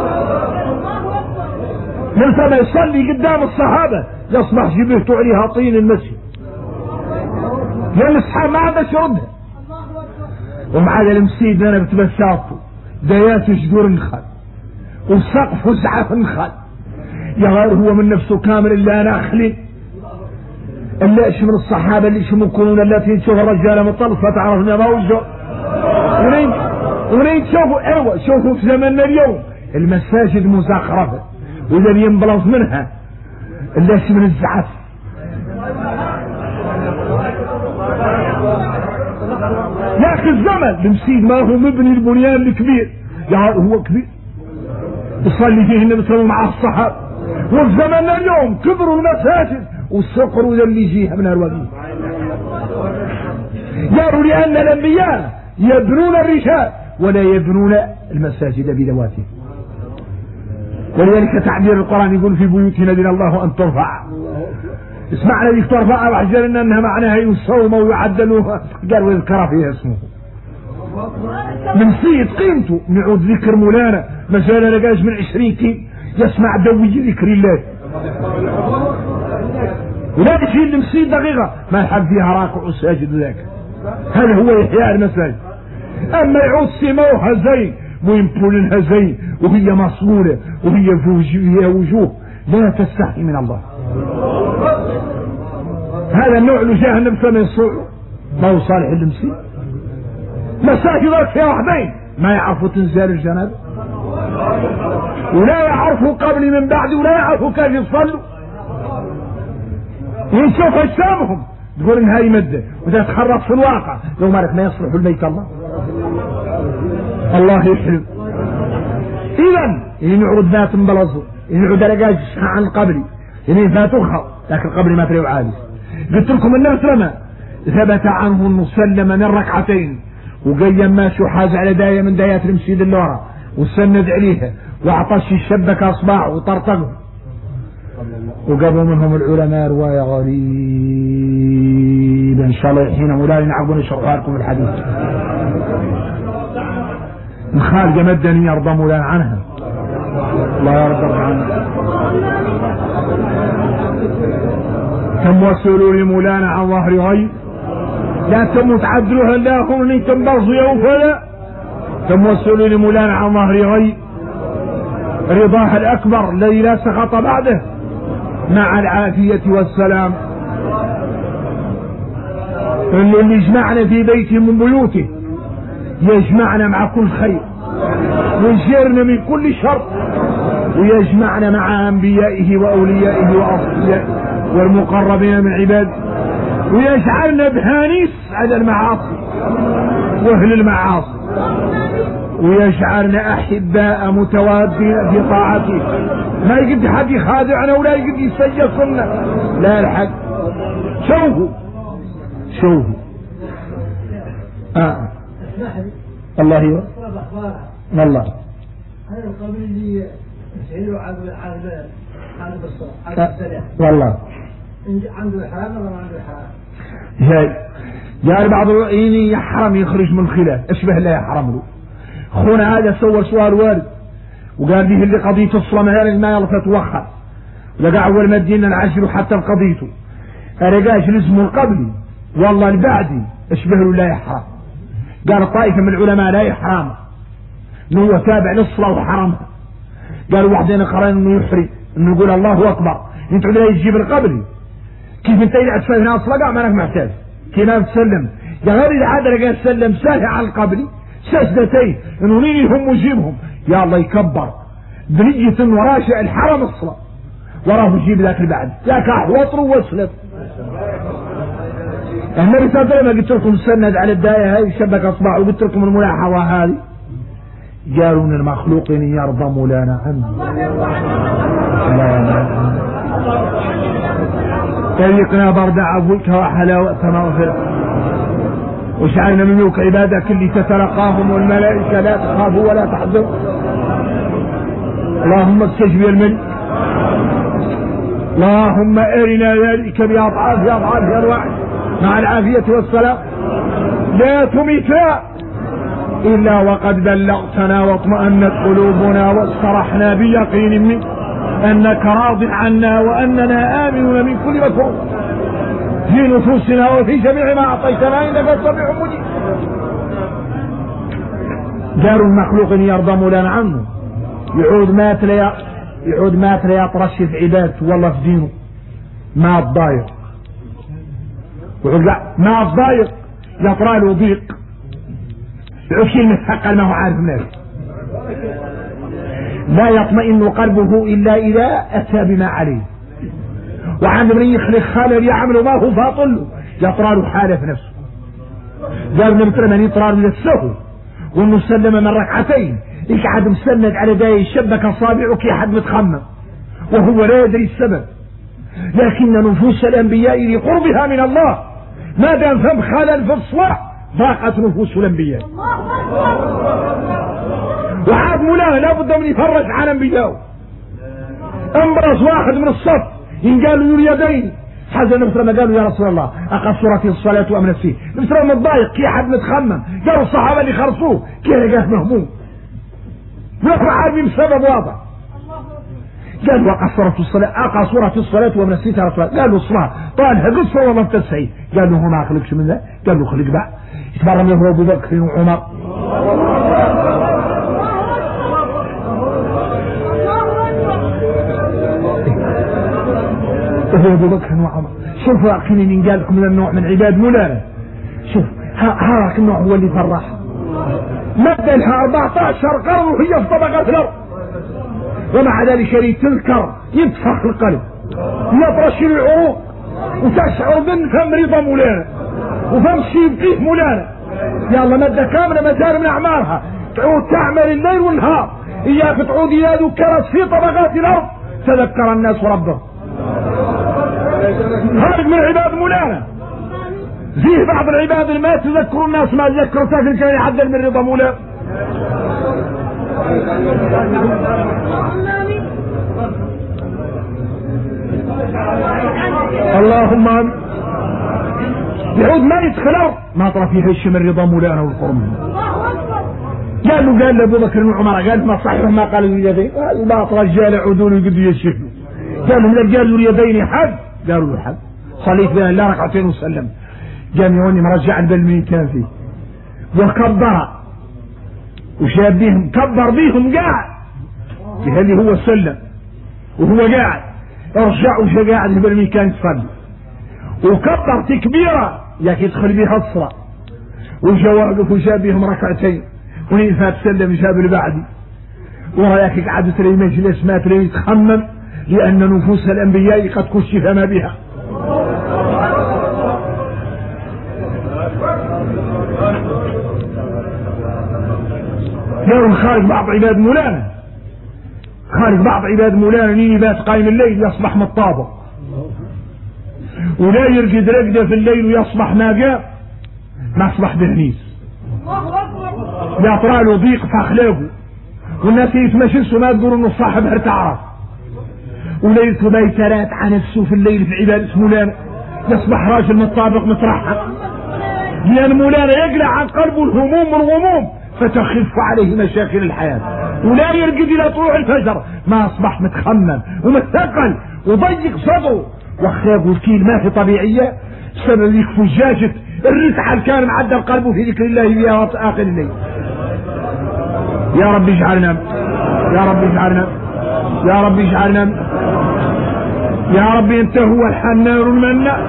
من ثم يصلي قدام الصحابة يصبح جبهته عليها طين المسجد لأن الصحابة ما عادش يردها. ومع المسجد أنا بتبساطه داياته جدور انخل والسقف وزعف انخل يا غير هو من نفسه كامل إلا أنا أخلي إلا إيش من الصحابة اللي يشمكون التي تشوف الرجال مطلفة تعرفنا ما وجه ونين تشوفوا ايوه شوفوا في زمننا اليوم المساجد مزخرفة واذا بينبلص منها الناس من الزعف يا اخي الزمن المسجد ما هو مبني البنيان الكبير يا هو كبير يصلي فيه النبي صلى الله عليه وسلم مع الصحابة وفي زمننا اليوم كبروا المساجد والسقر ذا اللي يجيها من الوادي يروا لأن الأنبياء يبنون الرجال ولا يبنون المساجد بذواتهم. ولذلك تعبير القرآن يقول في بيوتنا دين الله أن ترفع اسمعنا ذيك ترفع وحجرنا أنها معناها يصوم ويعدلوها قال ويذكر فيها اسمه من سيد قيمته نعود ذكر مولانا مثلا لقاش من 20 كيل يسمع دوي ذكر الله ولا شيء اللي مسيد دقيقة ما يحب فيها راكع وساجد ذاك هذا هو إحياء المساجد. أما يعود سماوها زين وينبولنها زين وهي مصمولة وهي فيها وجوه لا تستحي من الله. هذا النوع اللي جاه النبي صلى الله عليه وسلم ما هو صالح المسيد. مساجد فيها وحدين ما يعرفوا تنزال الجنابة ولا يعرفوا قبل من بعد ولا يعرفوا كيف يصلوا ينشوف اجسامهم تقول ان هاي مده وتتخرط في الواقع لو مالك ما يصلح البيت الله يحلم. اذا ينعرض ذات مبلظه ينعرض رقاج عن قبلي فاتوخى لكن قبلي ما تريو عالي. قلت لكم النبي صلى الله عليه وسلم ثبت عنه انه سلم من ركعتين وقيم ماشي وحاز على دايه من دايات المسجد اللورة وسند عليها واعطش الشبك اصبعه وطرطقه وقبل منهم العلماء رواية غريبة ان شاء الله حين مولاي نعقون يشرحها لكم الحديث الخالق مدني يرضى مولانا عنها الله يرضى عنها. كم وصلوا لمولانا عن ظهر غيب لا تم تعدلوها لكم ان تنبغضوا يوم فلا كم وصلوا لمولانا عن ظهر غيب رضاه الاكبر الذي لا سخط بعده مع العافية والسلام. اللي يجمعنا في بيت من بيوته يجمعنا مع كل خير ويجيرنا من كل شر ويجمعنا مع أنبيائه وأوليائه وأصفيائه والمقربين من عباده ويجعلنا بهانيس على المعاصي واهل المعاصي ويجعلنا أحباء متوادين في طاعته. ما يقد حد يخادعنا ولا يقد يسيسنا لا الحق. شوفوا الله يرى والله هذا القبيل اللي يسعيله عقب الصلاة والله عنده حرام ولا ما عنده حرام. هاي قال بعض الرؤيين يحرم يخرج من الخلاف اشبه لا يحرم له. اخونا هذا سوى سؤال وارد وقال به اللي قضيته الصلاة ما يلا تتوخى لقى اول ما ادينا العشر حتى قضيته ارقاش لزمه القبلي والله البعدي اشبه له لا يحرم. قال طائفة من العلماء لا يحرم انه هو تابع للصلاة وحرمها. قالوا وحدين قرأنا انه يحرم انه يقول الله اكبر انت عدنا يجيب القبلي كيف انت يلعب فيها ناس رقع ما انك محتاج كيف تسلم يا غير العادة لقى تسلم ساهي على القبلي سجدتين انه مين يهم ويجيبهم يا الله يكبر بنية انه راشع الحرم الصلاة وراه يجيب ذاك البعد ذاك احوطروا واسلم. النبي صلى الله عليه وسلم قلت لكم سند على الداية هاي شبك اصبع وقلت لكم الملاحظة هذه قالوا ان المخلوقين يرضى مولانا عنه طريقنا برد عفوك وحلاوة مغفرة وجعلنا ملوك عبادك اللي تتلقاهم والملائكة لا تخافوا ولا تحزنوا. اللهم استجب الملك اللهم ارنا ذلك بأضعاف أنواع مع العافية والسلام لا تميتنا إلا وقد بلغتنا واطمأنت قلوبنا واسترحنا بيقين منك أنك راض عنا وأننا آمنون من كل مكروه في نفوسنا وفي جميع ما أعطيتنا إنك سميع مجيب. دار المخلوق يرضى مولانا عنه يعود مات لا يطرش في عبادته والله في دينه ما تضايق ما تضايق يطرى له ضيق يعشي المثقل ما هو عارف الناس لا يطمئن قلبه إلا إذا أتى بما عليه وعند من يخلق خالد يعمل ما هو فاطل له يطرى له حاله في نفسه. قال مثل من يطرى له السهو وانه سلم من ركعتين يقعد مسند على داي شبك اصابعه كأحد متخمم وهو لا يدري السبب. لكن نفوس الانبياء لقربها من الله ما دام فهم خلل في الصلاة ضاقت نفوس الانبياء وعاد مولاه لابد من يفرج على انبياءه. انبرز واحد من الصف ان قالوا اليدين حزن مثل ما قالوا يا رسول الله اقصرت الصلاة ام نسيه مثل ما متضايق كي حد متخمم قالوا الصحابة اللي خرصوه كي لقاه مهموم يقرأ عارفين بسبب واضح قالوا اقصرت الصلاة وام نسيت يا رسول الله قالوا الصلاة طالها قصة والله بتسعي قالوا هو ما خلقش من ذا قالوا خلق بقى يتبرم له ابو بكر وعمر وهو ابو بكر وعمر. شوفوا اخيني قال لكم من النوع من عباد مولانا شوف هذاك النوع هو اللي فرح مدى لها 14 قرن وهي في طبقات الارض ومع ذلك شيء تذكر يدفخ القلب يطرش العروق وتشعر من فم رضا مولانا وفم شيء فيه مولانا يلا مدى كاملة مجال من اعمارها تعود تعمل الليل والنهار اياك تعود الى ذكرت في طبقات الارض تذكر الناس ربهم. هذا من عباد مولانا فيه بعض العباد اللي ما تذكروا الناس ما تذكروا ساكن كان يعدل من رضا مولانا. اللهم يعود ما يدخل ما طرى فيه هش من رضا مولانا والقرب. قال لابو بكر وعمر قال ما صحيح ما قالوا اليدين الباطل رجال عدول قد يشهدوا قالوا من قالوا اليدين حد قالوا له حد صليت بين الله ركعتين وسلم قام يوني مرجع البلمين كان فيه وكبر وشاب بيهم كبر بيهم قاعد اللي هو سلم وهو قاعد ارجع وش قاعد البلمين كان يصلي وكبر تكبيره ياك يدخل بها الصلاة وجا واقف وجاب بهم ركعتين ونفات سلم جاب البعدي ورايك قعدت لي مجلس ما تريد يتخمم لأن نفوس الأنبياء قد كشف ما بها. يوم خارج بعض عباد مولانا نيني بات قايم الليل يصبح مطابق ولا يرقد رقدة في الليل ويصبح ما جاء ما أصبح بهنيس يطرع له ضيق في أخلاقه والناس يتمشسوا ما تقولوا انه صاحب ارتعرف وليلته بيترات عن نفسه في الليل في عبادة مولانا يصبح راجل مطابق مترحم لأن مولانا يقلع عن قلبه الهموم والغموم فتخف عليه مشاكل الحياة ولا يرقد إلى طلوع الفجر ما أصبح متخمم ومتثقل وضيق صدره واخلاقه الكيل ما في طبيعية بسبب ذيك فجاجة الرسعة اللي كان معدل قلبه في ذكر الله بها آخر الليل. يا رب اجعلنا يا رب انت هو الحنان المنان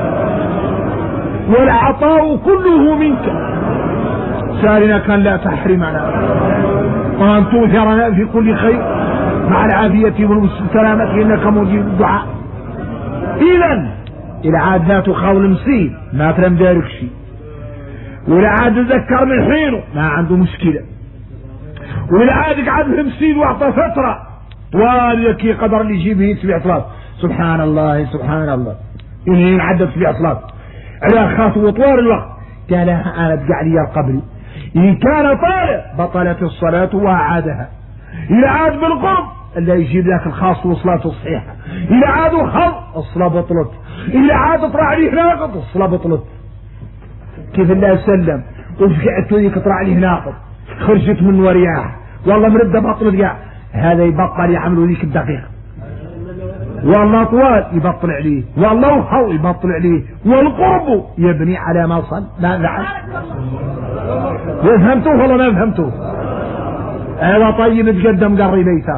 والعطاء كله منك سالنا كان لا تحرمنا وان توثرنا في كل خير مع العافية والسلامة انك مجيب الدعاء. اذا الى عاد لا تخاول مصيب ما ترم دارك شيء ولا عاد تذكر من حينه ما عنده مشكلة ولا عاد قعد مسيد واعطى فترة والك قدر اللي يجيبه سبع صلاه سبحان الله إن عدت سبع صلاه على خاطر طوال الوقت قال انا بقى لي القبر ان كان طالع بطلت الصلاة واعادها الى عاد بالقرب اللي يجيب لك الخاص وصلاته صحيحة الى عاد وخل الصلاة بطلت الى عاد طلع عليه ناقض الصلاة بطلت كيف الله سلم وفقعت ليك طلع عليه ناقض خرجت من ورياح والله مرده بطلت قاع هذا يبطل يعملوا ليك الدقيقة والله طوال يبطل عليه والله وخو يبطل عليه والقرب يبني على ما صل لا نعم فهمتوه والله ما فهمتوه هذا طيب تقدم قري بيته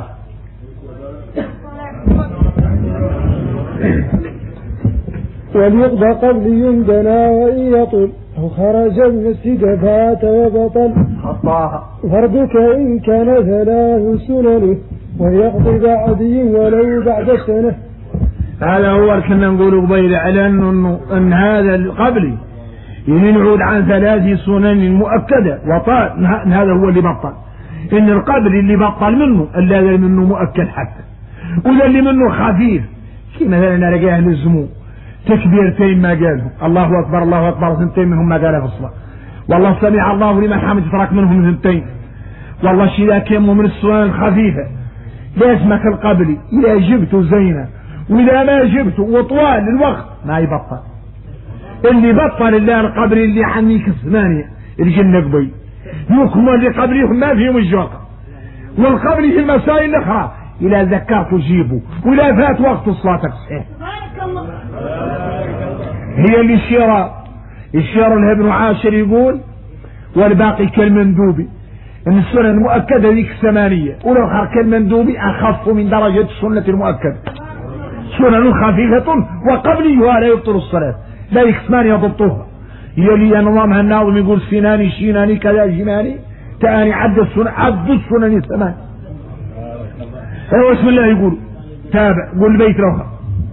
وليقضى قبل يندنا وإن يطل أو خرج المسجد فات وبطل فرضك إن كان 3 سنن ويقضي بعدي ولو بعد سنة. هذا هو كنا نقول قبيل على أن هذا القبل ينعود عن 3 سنن مؤكدة وطال هذا هو اللي بطل إن القبل اللي بطل منه الذي منه مؤكد حتى ولا اللي منه خفيف كما مثلا لقاه للزمو تكبيرتين ما قالهم الله أكبر 2 منهم ما قالها في الصلاة والله سمع الله لمن حمد ترك منهم 2 والله شيء كم من السنن الخفيفة لازمك القبلي إذا جبته زينة وإذا ما جبته وطوال الوقت ما يبطل اللي بطل الله القبري اللي عنيك 8 الجنة قبي يكمل لقبريهم ما فيهم الجوقة والقبري في المسائل الأخرى إذا ذكرت جيبه وإذا فات وقت صلاتك صحيح. هي اللي الشيرة الابن عاشر يقول والباقي كالمندوبي ان السنة المؤكدة ذيك 8 والاخر كالمندوبي اخف من درجة السنة المؤكدة سنن خفيفة وقبلها لا يبطل الصلاة لا يك 8 ضبطوها هي اللي نظامها الناظم يقول سناني شيناني كذا جماني تاني عد السنن 8 هو بسم الله يقول تابع قول بيت روحه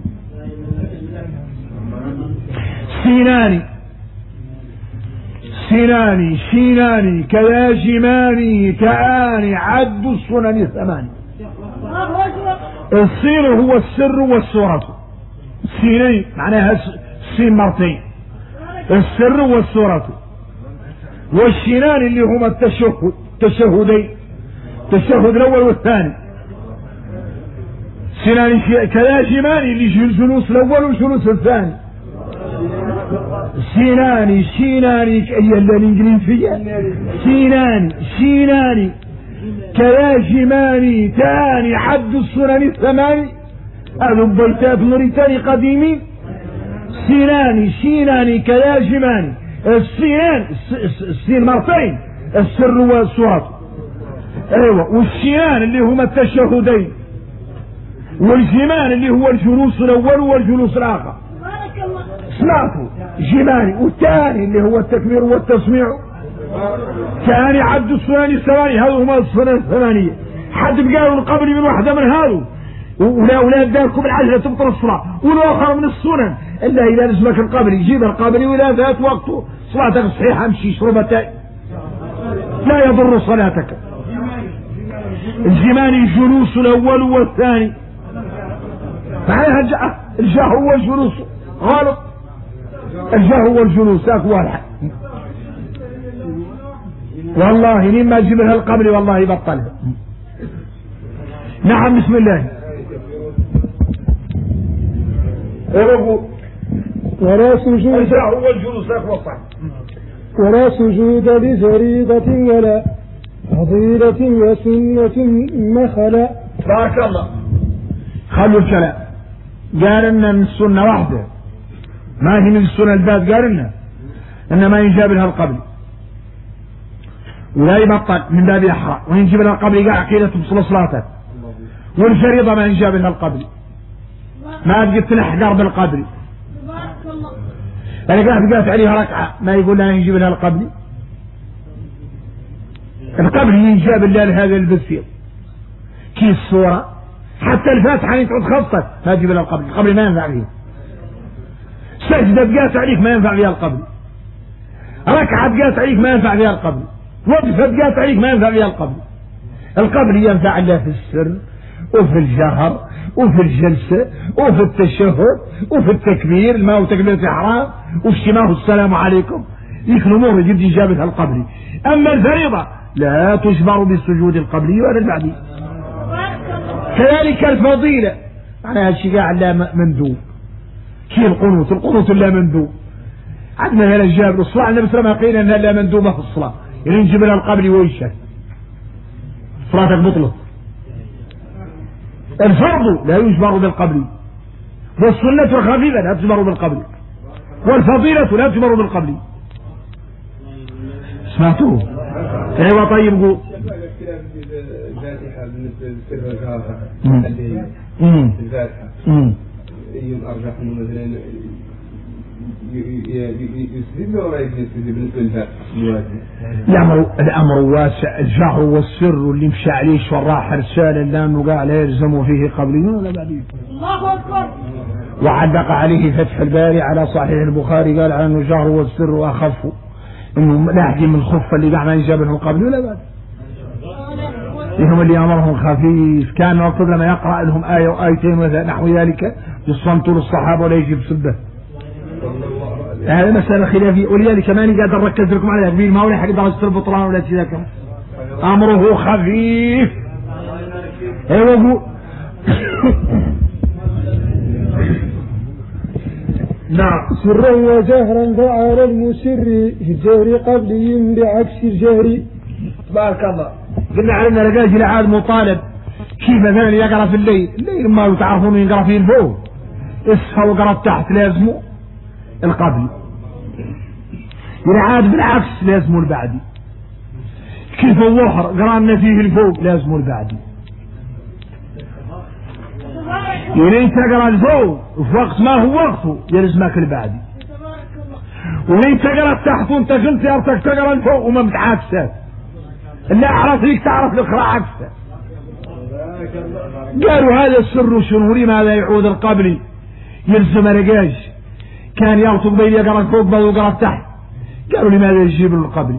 سناني شيناني كذا جماني تآني عد السنن 8 الصين هو السر والسورة سينين معناها السين مرتين السر والسورة والشينان اللي هما التشهدين التشهد الأول والثاني سناني كذا جماني اللي الجلوس الأول والجلوس الثاني شيناني هي الانجليزية شيناني كذا جماني تاني عد السنن 8 هذا بيتات موريتاني قديمين شيناني كذا جماني السين مرتين السر والسورة ايوه والشينان اللي هما التشهدين والجمان اللي هو الجلوس الاول والجلوس الاخر سمعته جماني. والثاني اللي هو التكبير والتسميع ثاني عد السنن الثمانية، هذو هما السنن الثمانية. حد بقالوا قبلي من واحدة من هذو ولا أولاد داركم العجلة تبطل الصلاة، والآخر من السنن إلا إذا لزمك القبلي جيب القبلي ولا ذات وقته صلاتك صحيحة امشي شربتين لا يضر صلاتك. الزمان الجلوس الأول والثاني معناها الجهر والجلوس غلط. الجهر والجلوس أقوى الحق والله لما تجيب لها القبل والله بطلها. نعم بسم الله. ولا سجود الجهر والجلوس أقوى صح. ولا سجود لفريضة ولا فضيلة وسنة مخلا. بارك الله. خلوا الكلام. قال لنا من السنة واحدة ما هي من السنة الباد، قال لنا إنما ينجاب لها القبل ولا يبطل من باب أحرى، وينجب لها القبل قاع عقيدة تبصل صلاتك. والفريضة ما ينجاب لها القبل، ما تجي تنحقر بالقبل. يعني قاعد عليها ركعة ما يقول لها ينجب لها القبل. القبل ينجاب الله لهذا البسيط كي الصورة حتى الفاتحة يتعود خفت ما تجيب لها القبل. القبل ما ينفع فيه. سجدة بقات عليك ما ينفع فيها القبل. ركعة بقات عليك ما ينفع فيها القبل. وقفة بقات عليك ما ينفع فيها القبل. القبل ينفع الله في السر وفي الجهر وفي الجلسة وفي التشهد وفي التكبير ما هو تكبيرة الإحرام واجتماعه السلام عليكم. ذيك الأمور يجب إجابتها القبلي. أما الفريضة لا تجبر بالسجود القبلي ولا البعدي. كذلك الفضيلة معناها الشيء قاعد لا مندوب كي القنوت لا مندوب. عندنا هنا الجابر الصلاة النبي صلى الله عليه وسلم قيل أنها لا مندوبة في الصلاة يعني نجيب لها القبلي ويشهد صلاتك بطلت. الفرض لا يجبر بالقبل، والسنة الخفيفة لا تجبر بالقبل، والفضيلة لا تجبر بالقبل. سمعتوه؟ ايوه طيب قول. الفاتحة بالنسبة للسر والجهر الفاتحة أي أرجح إنه مثلا يسجد ولا يسجد بالنسبة للفاتحة؟ الأمر واسع. الجهر والسر اللي مشى عليه شراح رسالة لأنه قال لا يلزم فيه قبلي ولا بعدي. الله أكبر. وعلق عليه فتح الباري على صحيح البخاري قال عنه الجهر والسر أخف، إنه لا يحكي من الخف اللي قاعد يجاب لهم قبل ولا بعد. هم اللي أمرهم خفيف. كان وقت لما يقرأ لهم آية وآيتين نحو ذلك يصمتوا للصحابة ولا يجيب سبه. هذا مسألة خلافية ولذلك ما قاعد نركز لكم عليها كبير ما هو حق درجة البطلان ولا كذا كم أمره خفيف. ايوه نعم. سرا وجهرا فعلى المسر في الجهر قبلي بعكس الجهر. بارك الله. قلنا علينا رجاج العاد مطالب كيف مثلا يقرأ في الليل ما تعرفون يقرأ فيه الفوق اصحى وقرأ تحت لازمه القبل. العاد بالعكس لازمه البعدي. كيف الظهر قرأنا فيه الفوق لازمه البعدي. يعني انت تقرأ الفوق في وقت ما هو وقته يلزمك البعدي. وانت تقرأ تحت وانت قلت يارتك تقرأ الفوق وما بتعاكسات اللي اعرف فيك تعرف الاقراء عكسه. قالوا هذا السر شنو لماذا يعود القبلي يلزم رجاج كان يرتب بين يقرأ فوق بل وقرأ تحت. قالوا لماذا يجيب القبلي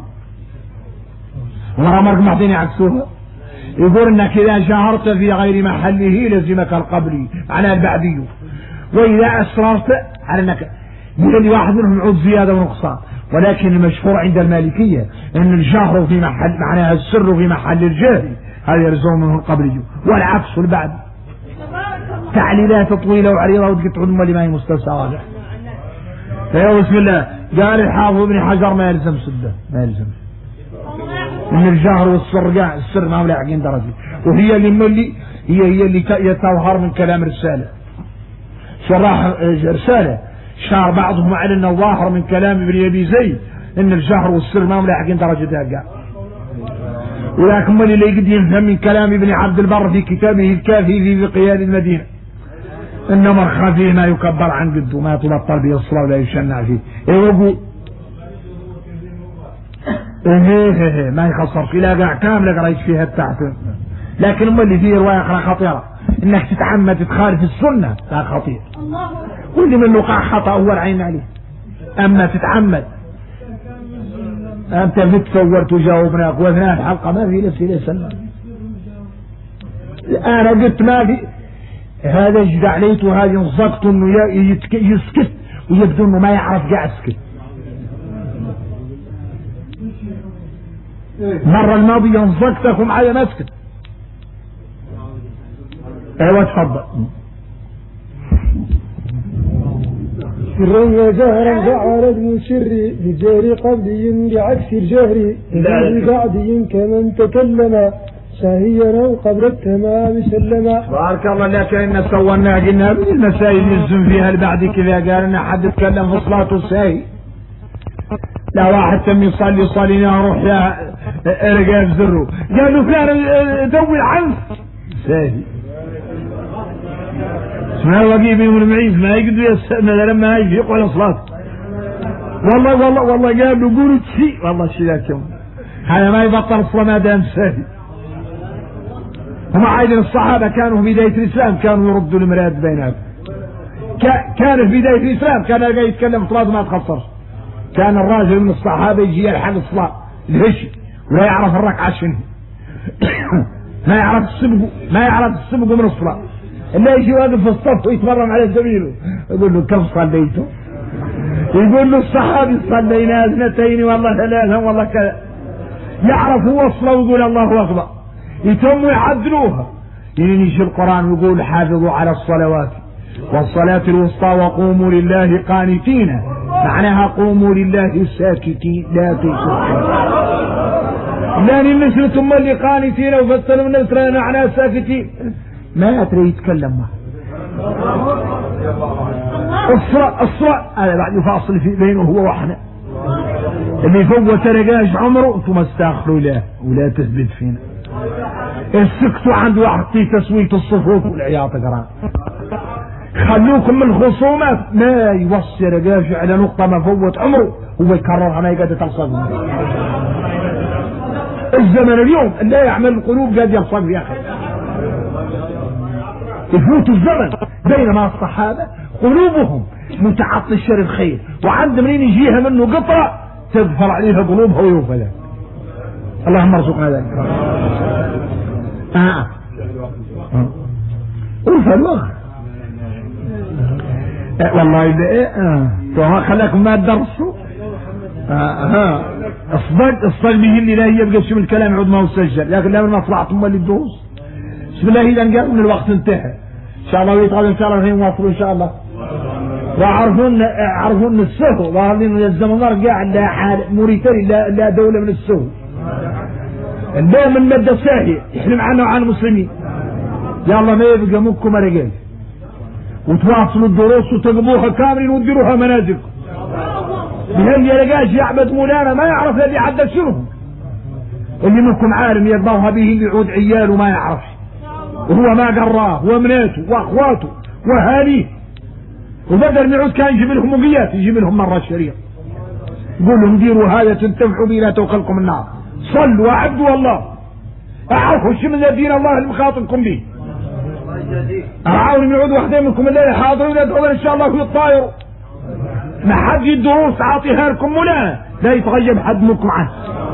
مرة معطين يعكسوها. يقول انك اذا جاهرت في غير محله لزمك القبلي معناه البعدي، واذا اسررت على انك يقول واحد منهم يعود زيادة ونقصان. ولكن المشهور عند المالكية ان الجهر في محل معناها السر في محل الجهر هذا يلزم منه القبلي والعكس البعد. تعليلات طويلة وعريضة وتقطع اللي ما هي مستوسعة. فيا بسم الله. قال الحافظ ابن حجر ما يلزم سده ما يلزم ان الجهر والسر قاع السر ما هو لاحقين درجة. وهي اللي هي اللي يتظهر من كلام رسالة شراح رسالة شار بعضهم على انه ظاهر من كلام ابن ابي زيد ان الجهر والسر ما هم لاحقين درجتها قاع. ولكن من اللي يقدر يفهم من كلام ابن عبد البر في كتابه الكافي في قياد المدينة إنما الخفي ما يكبر عن قده ما تبطل به الصلاة ولا يشنع فيه. يقول ايه ما يخسر في لاقع كاملة قريت فيها التعتم. لكن أما اللي فيه رواية أخرى خطيرة إنك تتعمد تخالف السنة لا خطير، واللي من الوقع خطأ هو العين عليه. أما تتعمد أنت بتصور تجاوبنا أخواننا الحلقة ما في نفسي ليه سنة. أنا قلت ما في هذا اجد عليت وهذا انصقت انه يسكت ويبدو انه ما يعرف قاعد يسكت. مرة الماضية انصقتكم على ما اسكت. ايوه تفضل. سرا وجهرا جعل المسر بجهر قبلي بعكس الجهر ببعدي كمن تكلم ساهيا أو قبل التمام سلما. بارك الله لك إن سوينا قلنا من المسائل نلزم فيها البعد كذا قال إن حد يتكلم في صلاته ساهي. لا واحد تم يصلي صلينا روح يا ارقى في زره قال له فلان دوي عنه ساهي. اسمها وقيب من المعيز ما يقدر يستأمن لما يجي يقول صلاته. والله قال له قولوا شيء والله شيء ذاك هذا ما يبطل الصلاة ما دام ساهي. هم عايدين الصحابة كانوا في بداية الإسلام كانوا يردوا المراد بينهم. كان في بداية الإسلام كان يلقى يتكلم صلاة ما تخسرش. كان الراجل من الصحابة يجي يلحق الصلاة الهشي ولا يعرف الركعة شنو ما يعرف السبق من الصلاة اللي يجي واقف في الصف ويتمرن على زميله يقول له كم صليته؟ يقول له الصحابي صلينا 2 والله 3 والله كذا. يعرف هو الصلاة ويقول الله أكبر يتم يعدلوها. يجي القرآن ويقول حافظوا على الصلوات والصلاة الوسطى وقوموا لله قانتين معناها قوموا لله ساكتين لا تسكتين. لأن النسل ثم اللي قانتين وفصلوا النسل معناها ساكتين ما أدري يتكلم معه. الصلاة هذا بعد يفاصل في بينه هو وحنا اللي فوت رقاش عمره انتم استاخروا له ولا تثبت فينا. السكتوا عند واحد في تسوية الصفوف والعياط قران. خلوكم من الخصومات ما يوصي رقاش على نقطة ما فوت عمره هو يكررها ما يقدر تلصق. الزمن اليوم لا يعمل القلوب قد يلصق يا أخي. يفوت الزمن بينما الصحابة قلوبهم متعطشة للخير وعند منين يجيها منه قطرة تظفر عليها قلوبها ويوفى. اللهم ارزقنا ذلك. ألفى الوقت والله إذا خلاكم ما تدرسوا الصدق بهن لا يبقى شو من الكلام يعود ما هو سجل. لكن لما طلعتم مال الدروس بسم الله إذا قال من الوقت انتهى إن شاء الله ويتغادر إن شاء الله الحين واصلوا إن شاء الله. وعرفون السهو ظاهرين الزمن قاعد لا حال موريتاني لا دولة من السهو دائما مادة ساهية يحلم عنه وعن المسلمين. يلا ما يبقى منكم رجال وتواصلوا الدروس وتقبوها كاملين وتديروها منازل. بهل يلقاش يعبد مولانا ما يعرف الذي عدى شنو اللي منكم عالم يقضوها به اللي يعود عياله ما يعرفش وهو ما قراه ومناته واخواته وهاليه وبدل ما يعود كان يجيب لهم مقيات يجيب لهم مرة الشريعة يقول لهم ديروا هذا تنتفعوا به لا توكلكم النار صلوا وعبدوا الله اعرفوا شو من دين الله المخاطبكم به ارعوني من يعود واحدين منكم الليله حاضرين يدعون ان شاء الله في الطائر ما حد الدروس اعطيها لكم مولانا لا يتغيب حد منكم عنه.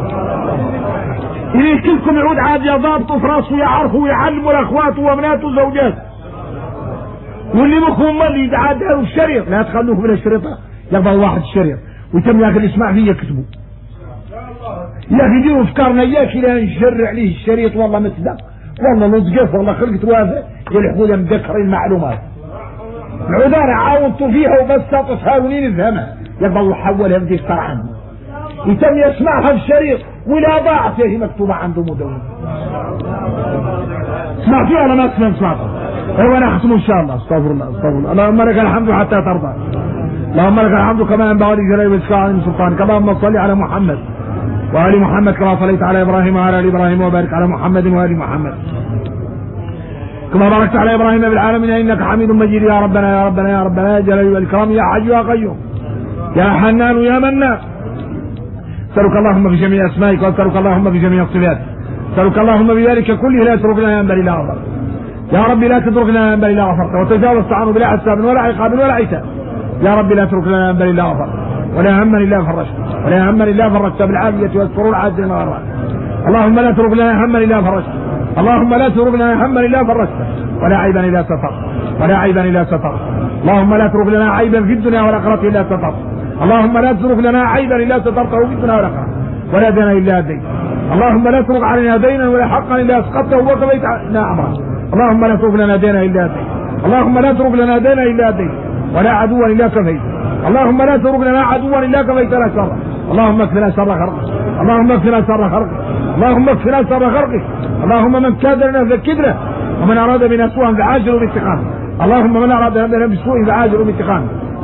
إذا كلكم يعود عاد يضابطوا في راسه يعرفوا ويعلموا لاخواته وابناته وزوجاته واللي مخهم اللي عاد له الشريط لا تخلوه من الشريطه يقبل واحد الشريط ويتم ياكل يسمع فيه يكتبوا يا اخي ديروا افكارنا اياك الى نشرع عليه الشريط والله مثله والله نطقف والله خلقت وافق يلحقوا لهم ذكر المعلومات العذار عاونتوا فيها وبس تحاولين نفهمها يقبل يحولها بدي عنه يتم يسمعها في الشريط ولا ضاعت هي مكتوبة عنده مدونة. سمعتوها ولا ما سمعتوها؟ ايوه انا اختم ان شاء الله. استغفر الله اللهم لك الحمد حتى ترضى. اللهم لك الحمد كما ينبغي لجلال وجهك وعظيم سلطانك. اللهم صل على محمد وآل محمد كما صليت على ابراهيم وعلى ال ابراهيم وبارك على محمد وآل محمد كما باركت على إبراهيم بالعالمين إنك حميد مجيد يا ربنا يا ربنا يا ربنا يا جلال والإكرام يا حي يا قيوم يا حنان يا منان. أسألك اللهم في جميع أسمائك وأسألك اللهم في جميع صفاتك أسألك اللهم بذلك كله لا تتركنا ينبغي إلا غفرت يا رب لا تتركنا ينبغي إلا غفرت وتجاوزت عنه بلا حساب ولا عقاب ولا عتاب يا رب لا تتركنا ينبغي إلا غفرت ولا هما إلا فرجت ولا هما إلا فرجت بالعافية والسرور عاجلا وغيرها. اللهم لا تترك لنا هما إلا فرجت اللهم لا تترك لنا هما إلا فرجت ولا عيبا إلا سترت ولا عيبا إلا سترت. اللهم لا تترك لنا عيبا في الدنيا والآخرة إلا سترت اللهم لا تترك لنا عيبا إلا سترته في الدنيا والآخرة ولا دينا إلا أديت. اللهم لا تترك علينا دينا ولا حقا إلا أسقطته وقضيت لنا أمرا. اللهم لا تترك لنا دينا إلا أديت اللهم لا تترك لنا دينا إلا أديت ولا عدوا إلا كفيت. اللهم لا تترك لنا عدوا إلا كفيت لنا شره. اللهم اكفنا شر خلقك اللهم اكفنا شر خلقك اللهم اكفنا شر خلقك. اللهم من كاد لنا فكدنا ومن أراد بنا سوءا فعاجل بانتقامه. اللهم من أراد بنا بسوء فعاجل بانتقامه.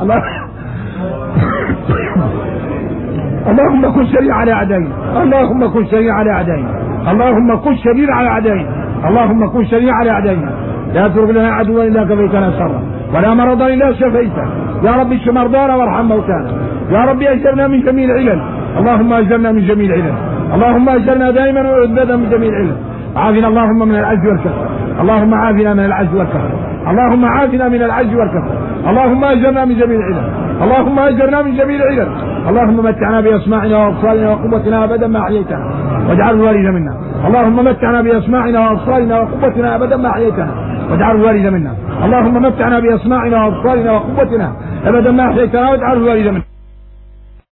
اللهم كن شريعا على أعدائنا اللهم كن شريعا على أعدائنا اللهم كن شريعا على أعدائنا اللهم كن شريعا على أعدائنا. لا تترك لنا عدوا إلا كفيتنا شره ولا مرضا إلا شفيته. يا رب اشف مرضانا وارحم موتانا. يا رب أجرنا من جميع العلل اللهم أجرنا من جميع العلل اللهم أجرنا دائما وأبدا من جميع العلل. عافنا اللهم من العجز والكسل اللهم عافنا من العجز والكسل اللهم عافنا من العجز والكسل اللهم أجرنا من جميع العلل اللهم أجرنا من جميع العلل. اللهم متعنا بأسماعنا وأبصارنا وقوتنا أبدا ما أحييتنا واجعل الوارث منا. اللهم متعنا بأسماعنا وأبصارنا وقوتنا أبدا ما أحييتنا واجعل الوارث منا. اللهم متعنا بأسماعنا وأبصارنا وقوتنا أبدا ما أحييتنا واجعل الوارث منا.